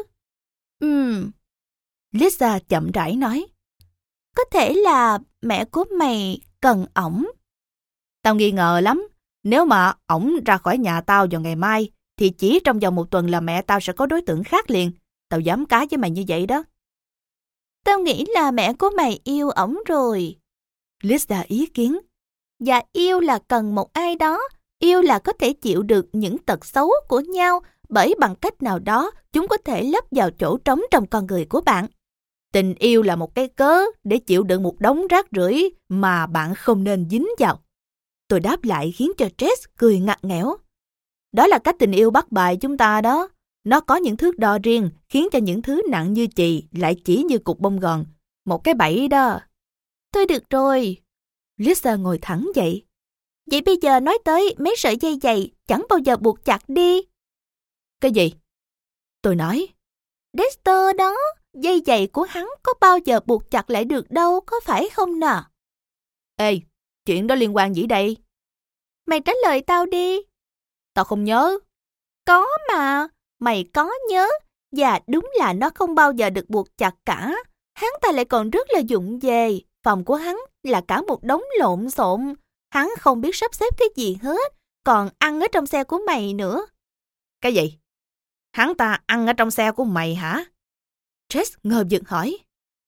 Ừm. Lisa chậm rãi nói. Có thể là mẹ của mày cần ổng. Tao nghi ngờ lắm. Nếu mà ổng ra khỏi nhà tao vào ngày mai, thì chỉ trong vòng một tuần là mẹ tao sẽ có đối tượng khác liền. Tao dám cá với mày như vậy đó. Tao nghĩ là mẹ của mày yêu ổng rồi. Lisa ý kiến. Và yêu là cần một ai đó. Yêu là có thể chịu được những tật xấu của nhau, bởi bằng cách nào đó chúng có thể lấp vào chỗ trống trong con người của bạn. Tình yêu là một cái cớ để chịu đựng một đống rác rưởi mà bạn không nên dính vào. Tôi đáp lại khiến cho Jess cười ngặt nghẽo. Đó là cách tình yêu bắt bài chúng ta đó. Nó có những thước đo riêng, khiến cho những thứ nặng như chì lại chỉ như cục bông gòn. Một cái bẫy đó. Thôi được rồi. Lisa ngồi thẳng dậy. Vậy bây giờ nói tới mấy sợi dây giày chẳng bao giờ buộc chặt đi. Cái gì? Tôi nói. Dexter đó, dây giày của hắn có bao giờ buộc chặt lại được đâu, có phải không nè? Ê, chuyện đó liên quan gì đây? Mày trả lời tao đi. Tao không nhớ. Có mà, mày có nhớ. Và đúng là nó không bao giờ được buộc chặt cả. Hắn ta lại còn rất là vụng về. Phòng của hắn là cả một đống lộn xộn. Hắn không biết sắp xếp cái gì hết. Còn ăn ở trong xe của mày nữa. Cái gì? Hắn ta ăn ở trong xe của mày hả? Jess ngờ vực hỏi.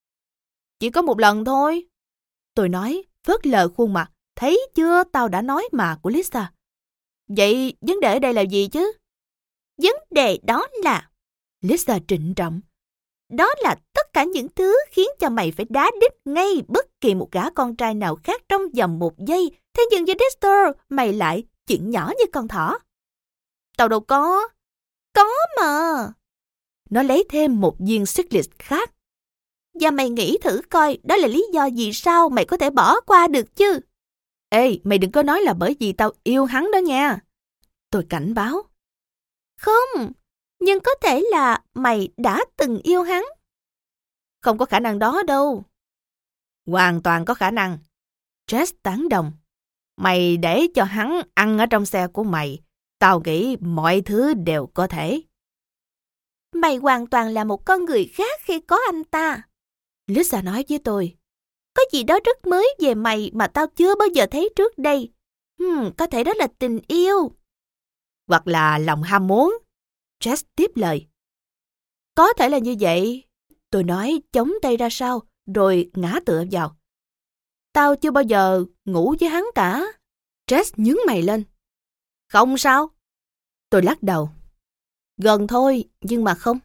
Chỉ có một lần thôi. Tôi nói, phớt lờ khuôn mặt. Thấy chưa, tao đã nói mà của Lisa. Vậy vấn đề ở đây là gì chứ? Vấn đề đó là... Lisa trịnh trọng. Đó là tất cả những thứ khiến cho mày phải đá đít ngay bất kỳ một gã con trai nào khác trong vòng một giây. Thế nhưng với Dexter, mày lại chuyện nhỏ như con thỏ. Tao đâu có. Có mà. Nó lấy thêm một viên Stiglitz khác. Và mày nghĩ thử coi đó là lý do gì sao mày có thể bỏ qua được chứ? Ê, mày đừng có nói là bởi vì tao yêu hắn đó nha. Tôi cảnh báo. Không, nhưng có thể là mày đã từng yêu hắn. Không có khả năng đó đâu. Hoàn toàn có khả năng. Jess tán đồng. Mày để cho hắn ăn ở trong xe của mày. Tao nghĩ mọi thứ đều có thể. Mày hoàn toàn là một con người khác khi có anh ta. Lisa nói với tôi. Có gì đó rất mới về mày mà tao chưa bao giờ thấy trước đây. Hmm, có thể đó là tình yêu. Hoặc là lòng ham muốn. Jess tiếp lời. Có thể là như vậy. Tôi nói chống tay ra sau, rồi ngã tựa vào. Tao chưa bao giờ ngủ với hắn cả. Jess nhướng mày lên. Không sao? Tôi lắc đầu. Gần thôi, nhưng mà không.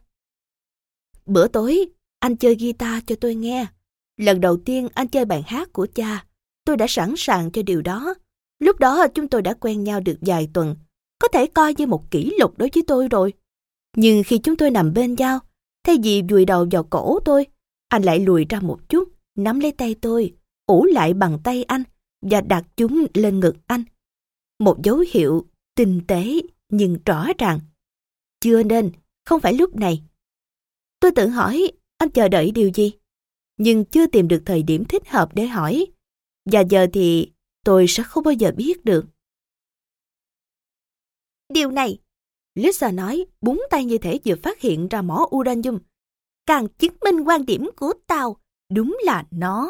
Bữa tối, anh chơi guitar cho tôi nghe. Lần đầu tiên anh chơi bài hát của cha, tôi đã sẵn sàng cho điều đó. Lúc đó chúng tôi đã quen nhau được vài tuần, có thể coi như một kỷ lục đối với tôi rồi. Nhưng khi chúng tôi nằm bên nhau, thay vì vùi đầu vào cổ tôi, anh lại lùi ra một chút, nắm lấy tay tôi, ủ lại bằng tay anh và đặt chúng lên ngực anh. Một dấu hiệu tinh tế nhưng rõ ràng. Chưa nên, không phải lúc này. Tôi tự hỏi anh chờ đợi điều gì, nhưng chưa tìm được thời điểm thích hợp để hỏi. Và giờ thì tôi sẽ không bao giờ biết được. Điều này, Lisa nói, búng tay như thể vừa phát hiện ra mỏ uranium, càng chứng minh quan điểm của tao, đúng là nó.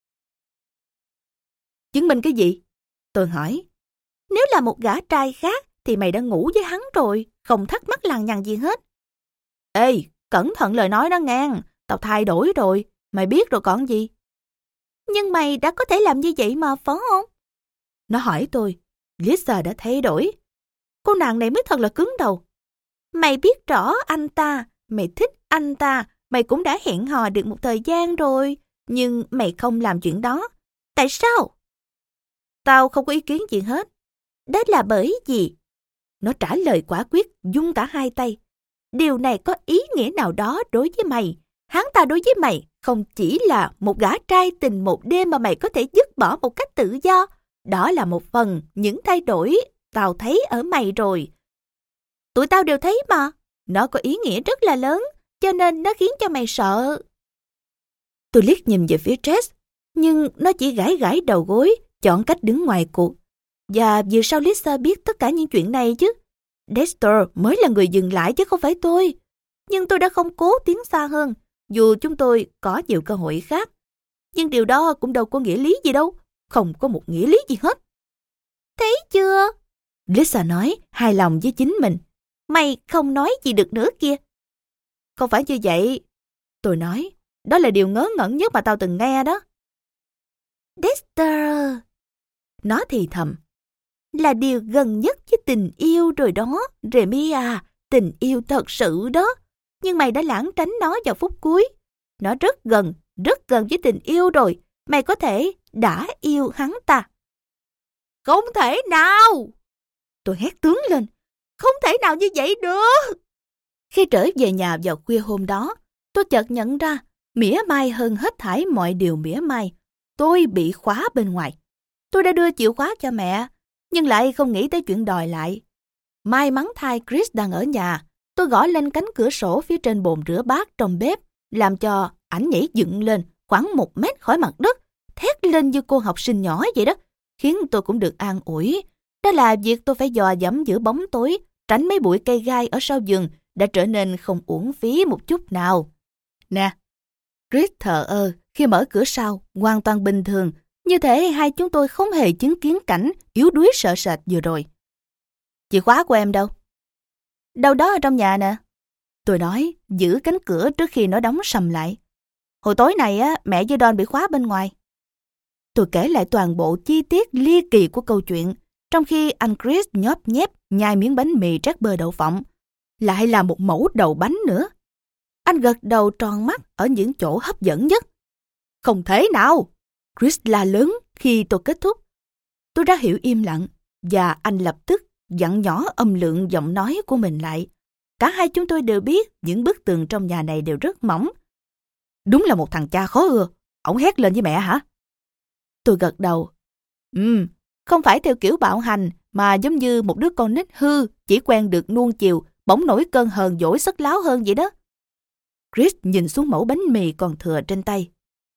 Chứng minh cái gì? Tôi hỏi. Nếu là một gã trai khác thì mày đã ngủ với hắn rồi, không thắc mắc lằng nhằng gì hết. Ê, cẩn thận lời nói đó ngang, tao thay đổi rồi, mày biết rồi còn gì. Nhưng mày đã có thể làm như vậy mà, phải không? Nó hỏi tôi. Lisa đã thay đổi. Cô nàng này mới thật là cứng đầu. Mày biết rõ anh ta, mày thích anh ta, mày cũng đã hẹn hò được một thời gian rồi, nhưng mày không làm chuyện đó. Tại sao? Tao không có ý kiến gì hết. Đó là bởi vì... Nó trả lời quả quyết, dung cả hai tay. Điều này có ý nghĩa nào đó đối với mày. Hắn ta đối với mày không chỉ là một gã trai tình một đêm mà mày có thể dứt bỏ một cách tự do. Đó là một phần những thay đổi tao thấy ở mày rồi. Tụi tao đều thấy mà. Nó có ý nghĩa rất là lớn, cho nên nó khiến cho mày sợ. Tôi liếc nhìn về phía Jess, nhưng nó chỉ gãi gãi đầu gối, chọn cách đứng ngoài cuộc. Và vì sao Lisa biết tất cả những chuyện này chứ? Dexter mới là người dừng lại chứ không phải tôi. Nhưng tôi đã không cố tiến xa hơn, dù chúng tôi có nhiều cơ hội khác. Nhưng điều đó cũng đâu có nghĩa lý gì đâu. Không có một nghĩa lý gì hết. Thấy chưa? Lisa nói, hài lòng với chính mình. Mày không nói gì được nữa kia. Không phải như vậy. Tôi nói, đó là điều ngớ ngẩn nhất mà tao từng nghe đó. Dexter, nó thì thầm, là điều gần nhất với tình yêu rồi đó, Remy à, tình yêu thật sự đó. Nhưng mày đã lảng tránh nó vào phút cuối. Nó rất gần, rất gần với tình yêu rồi. Mày có thể đã yêu hắn ta. Không thể nào! Tôi hét tướng lên. Không thể nào như vậy được! Khi trở về nhà vào khuya hôm đó, tôi chợt nhận ra, mỉa mai hơn hết thảy mọi điều mỉa mai. Tôi bị khóa bên ngoài. Tôi đã đưa chìa khóa cho mẹ, nhưng lại không nghĩ tới chuyện đòi lại. May mắn thay Chris đang ở nhà, tôi gõ lên cánh cửa sổ phía trên bồn rửa bát trong bếp, làm cho ảnh nhảy dựng lên khoảng một mét khỏi mặt đất, thét lên như cô học sinh nhỏ vậy đó, khiến tôi cũng được an ủi. Đó là việc tôi phải dò dẫm giữa bóng tối, tránh mấy bụi cây gai ở sau giường đã trở nên không uổng phí một chút nào. Nè, Chris thờ ơ khi mở cửa sau, hoàn toàn bình thường, như thể hai chúng tôi không hề chứng kiến cảnh yếu đuối sợ sệt vừa rồi. Chìa khóa của em đâu? Đâu đó ở trong nhà nè. Tôi nói, giữ cánh cửa trước khi nó đóng sầm lại. Hồi tối này á, mẹ với Don bị khóa bên ngoài. Tôi kể lại toàn bộ chi tiết ly kỳ của câu chuyện, trong khi anh Chris nhóp nhép nhai miếng bánh mì trét bơ đậu phộng. Lại là một mẩu đầu bánh nữa. Anh gật đầu tròn mắt ở những chỗ hấp dẫn nhất. Không thể nào! Chris la lớn khi tôi kết thúc. Tôi ra hiệu im lặng, và anh lập tức dặn nhỏ âm lượng giọng nói của mình lại. Cả hai chúng tôi đều biết những bức tường trong nhà này đều rất mỏng. Đúng là một thằng cha khó ưa. Ổng hét lên với mẹ hả? Tôi gật đầu. Ừ, không phải theo kiểu bạo hành, mà giống như một đứa con nít hư, chỉ quen được nuông chiều, bỗng nổi cơn hờn dỗi sất láo hơn vậy đó. Chris nhìn xuống mẩu bánh mì còn thừa trên tay.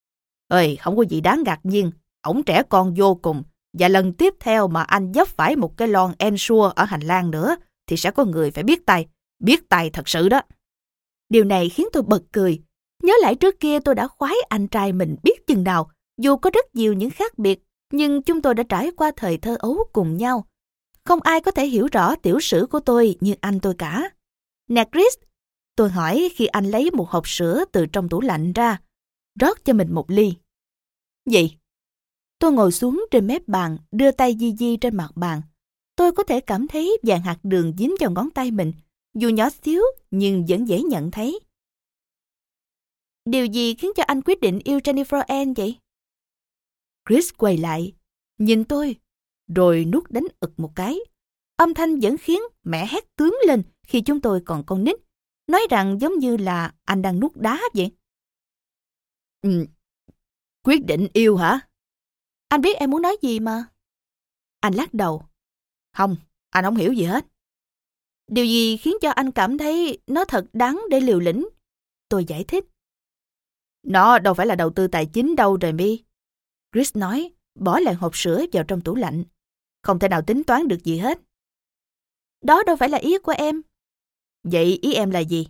Ơi, không có gì đáng ngạc nhiên. Ổng trẻ con vô cùng. Và lần tiếp theo mà anh vấp phải một cái lon Ensure ở hành lang nữa, thì sẽ có người phải biết tay. Biết tay thật sự đó. Điều này khiến tôi bật cười. Nhớ lại trước kia tôi đã khoái anh trai mình biết chừng nào. Dù có rất nhiều những khác biệt, nhưng chúng tôi đã trải qua thời thơ ấu cùng nhau. Không ai có thể hiểu rõ tiểu sử của tôi như anh tôi cả. Nè Chris, tôi hỏi khi anh lấy một hộp sữa từ trong tủ lạnh ra, rót cho mình một ly. Gì? Tôi ngồi xuống trên mép bàn, đưa tay di di trên mặt bàn. Tôi có thể cảm thấy vài hạt đường dính vào ngón tay mình, dù nhỏ xíu nhưng vẫn dễ nhận thấy. Điều gì khiến cho anh quyết định yêu Jennifer Ann vậy? Chris quay lại, nhìn tôi, rồi nuốt đánh ực một cái. Âm thanh vẫn khiến mẹ hét tướng lên khi chúng tôi còn con nít, nói rằng giống như là anh đang nuốt đá vậy. Ừ, quyết định yêu hả? Anh biết em muốn nói gì mà. Anh lắc đầu. Không, anh không hiểu gì hết. Điều gì khiến cho anh cảm thấy nó thật đáng để liều lĩnh? Tôi giải thích. Nó đâu phải là đầu tư tài chính đâu Remy. Chris nói, bỏ lại hộp sữa vào trong tủ lạnh. Không thể nào tính toán được gì hết. Đó đâu phải là ý của em. Vậy ý em là gì?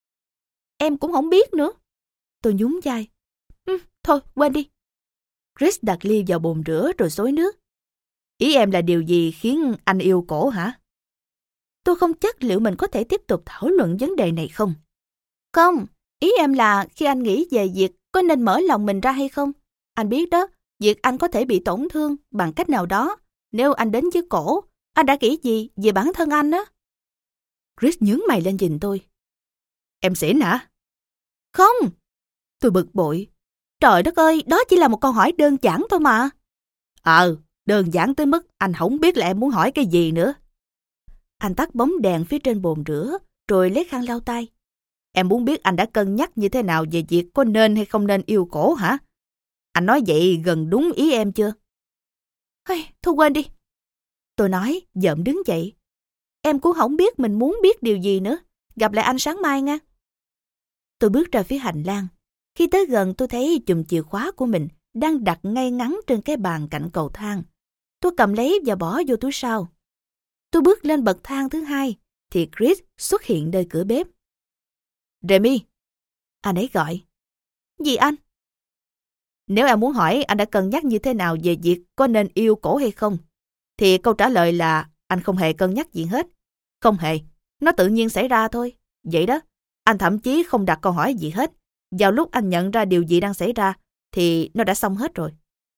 Em cũng không biết nữa. Tôi nhún vai. Ừ, thôi, quên đi. Chris đặt ly vào bồn rửa rồi xối nước. Ý em là điều gì khiến anh yêu cổ hả? Tôi không chắc liệu mình có thể tiếp tục thảo luận vấn đề này không. Không, ý em là khi anh nghĩ về việc có nên mở lòng mình ra hay không. Anh biết đó, việc anh có thể bị tổn thương bằng cách nào đó. Nếu anh đến với cổ, anh đã nghĩ gì về bản thân anh á? Chris nhướng mày lên nhìn tôi. Em xỉn hả? Không. Tôi bực bội. Trời đất ơi, đó chỉ là một câu hỏi đơn giản thôi mà. Ờ, đơn giản tới mức anh không biết là em muốn hỏi cái gì nữa. Anh tắt bóng đèn phía trên bồn rửa, rồi lấy khăn lau tay. Em muốn biết anh đã cân nhắc như thế nào về việc có nên hay không nên yêu cổ hả? Anh nói vậy gần đúng ý em chưa? Thôi, thôi quên đi. Tôi nói, dợm đứng dậy. Em cũng không biết mình muốn biết điều gì nữa. Gặp lại anh sáng mai nha. Tôi bước ra phía hành lang. Khi tới gần tôi thấy chùm chìa khóa của mình đang đặt ngay ngắn trên cái bàn cạnh cầu thang. Tôi cầm lấy và bỏ vô túi sau. Tôi bước lên bậc thang thứ hai, thì Chris xuất hiện nơi cửa bếp. Remy, anh ấy gọi. Gì anh? Nếu em muốn hỏi anh đã cân nhắc như thế nào về việc có nên yêu cổ hay không, thì câu trả lời là anh không hề cân nhắc gì hết. Không hề, nó tự nhiên xảy ra thôi. Vậy đó, anh thậm chí không đặt câu hỏi gì hết. Vào lúc anh nhận ra điều gì đang xảy ra, thì nó đã xong hết rồi.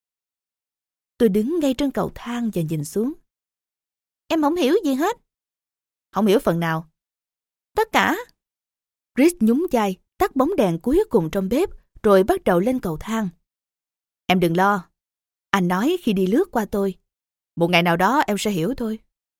Tôi đứng ngay trên cầu thang và nhìn xuống. Em không hiểu gì hết. Không hiểu phần nào? Tất cả. Chris nhún vai, tắt bóng đèn cuối cùng trong bếp, rồi bắt đầu lên cầu thang. Em đừng lo. Anh nói khi đi lướt qua tôi. Một ngày nào đó em sẽ hiểu thôi.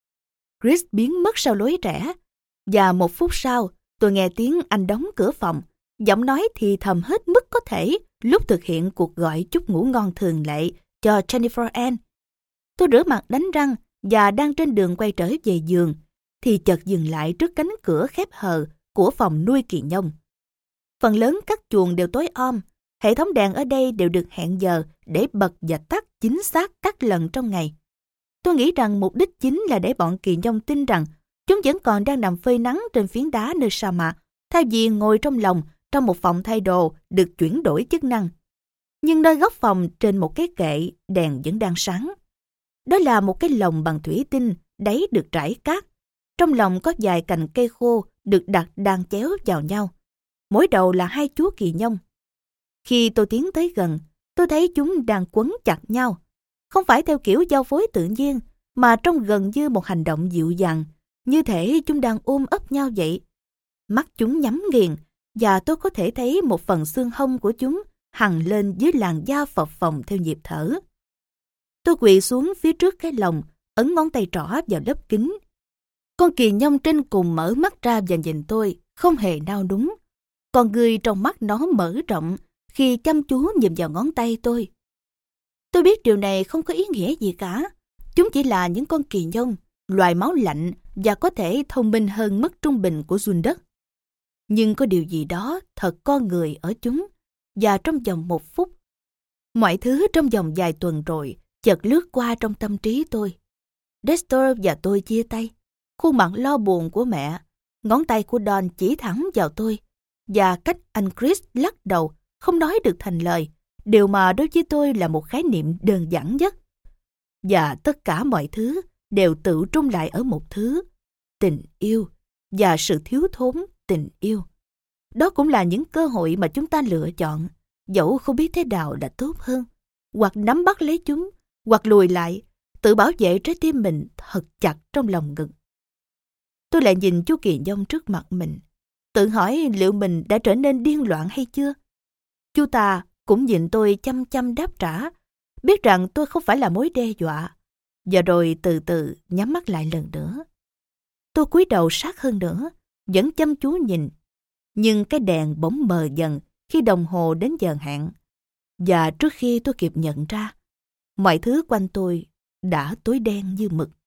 Chris biến mất sau lối rẽ. Và một phút sau, tôi nghe tiếng anh đóng cửa phòng. Giọng nói thì thầm hết mức có thể lúc thực hiện cuộc gọi chúc ngủ ngon thường lệ cho Jennifer Ann. Tôi rửa mặt đánh răng và đang trên đường quay trở về giường, thì chợt dừng lại trước cánh cửa khép hờ của phòng nuôi kỳ nhông. Phần lớn các chuồng đều tối om, hệ thống đèn ở đây đều được hẹn giờ để bật và tắt chính xác các lần trong ngày. Tôi nghĩ rằng mục đích chính là để bọn kỳ nhông tin rằng chúng vẫn còn đang nằm phơi nắng trên phiến đá nơi sa mạc, thay vì ngồi trong lồng trong một phòng thay đồ được chuyển đổi chức năng. Nhưng nơi góc phòng trên một cái kệ, đèn vẫn đang sáng. Đó là một cái lồng bằng thủy tinh, đáy được trải cát. Trong lồng có vài cành cây khô được đặt đan chéo vào nhau. Mỗi đầu là hai chú kỳ nhông. Khi tôi tiến tới gần, tôi thấy chúng đang quấn chặt nhau. Không phải theo kiểu giao phối tự nhiên, mà trông gần như một hành động dịu dàng, như thể chúng đang ôm ấp nhau vậy. Mắt chúng nhắm nghiền, và tôi có thể thấy một phần xương hông của chúng hằn lên dưới làn da phập phồng theo nhịp thở. Tôi quỳ xuống phía trước cái lồng, ấn ngón tay trỏ vào lớp kính. Con kỳ nhông trên cùng mở mắt ra và nhìn tôi, không hề nao núng. Con người trong mắt nó mở rộng khi chăm chú nhìn vào ngón tay tôi. Tôi biết điều này không có ý nghĩa gì cả. Chúng chỉ là những con kỳ nhông, loài máu lạnh và có thể thông minh hơn mức trung bình của giun đất. Nhưng có điều gì đó thật con người ở chúng, và trong vòng một phút, mọi thứ trong vòng vài tuần rồi chợt lướt qua trong tâm trí tôi. Dexter và tôi chia tay. Khuôn mặt lo buồn của mẹ, ngón tay của Don chỉ thẳng vào tôi, và cách anh Chris lắc đầu, không nói được thành lời, điều mà đối với tôi là một khái niệm đơn giản nhất. Và tất cả mọi thứ đều tự trung lại ở một thứ, tình yêu và sự thiếu thốn tình yêu. Đó cũng là những cơ hội mà chúng ta lựa chọn, dẫu không biết thế nào là tốt hơn, hoặc nắm bắt lấy chúng, hoặc lùi lại, tự bảo vệ trái tim mình thật chặt trong lòng ngực. Tôi lại nhìn chú kỳ nhông trước mặt mình, tự hỏi liệu mình đã trở nên điên loạn hay chưa. Chú ta cũng nhìn tôi chăm chăm đáp trả, biết rằng tôi không phải là mối đe dọa, và rồi từ từ nhắm mắt lại lần nữa. Tôi cúi đầu sát hơn nữa, vẫn chăm chú nhìn, nhưng cái đèn bỗng mờ dần khi đồng hồ đến giờ hạn, và trước khi tôi kịp nhận ra, mọi thứ quanh tôi đã tối đen như mực.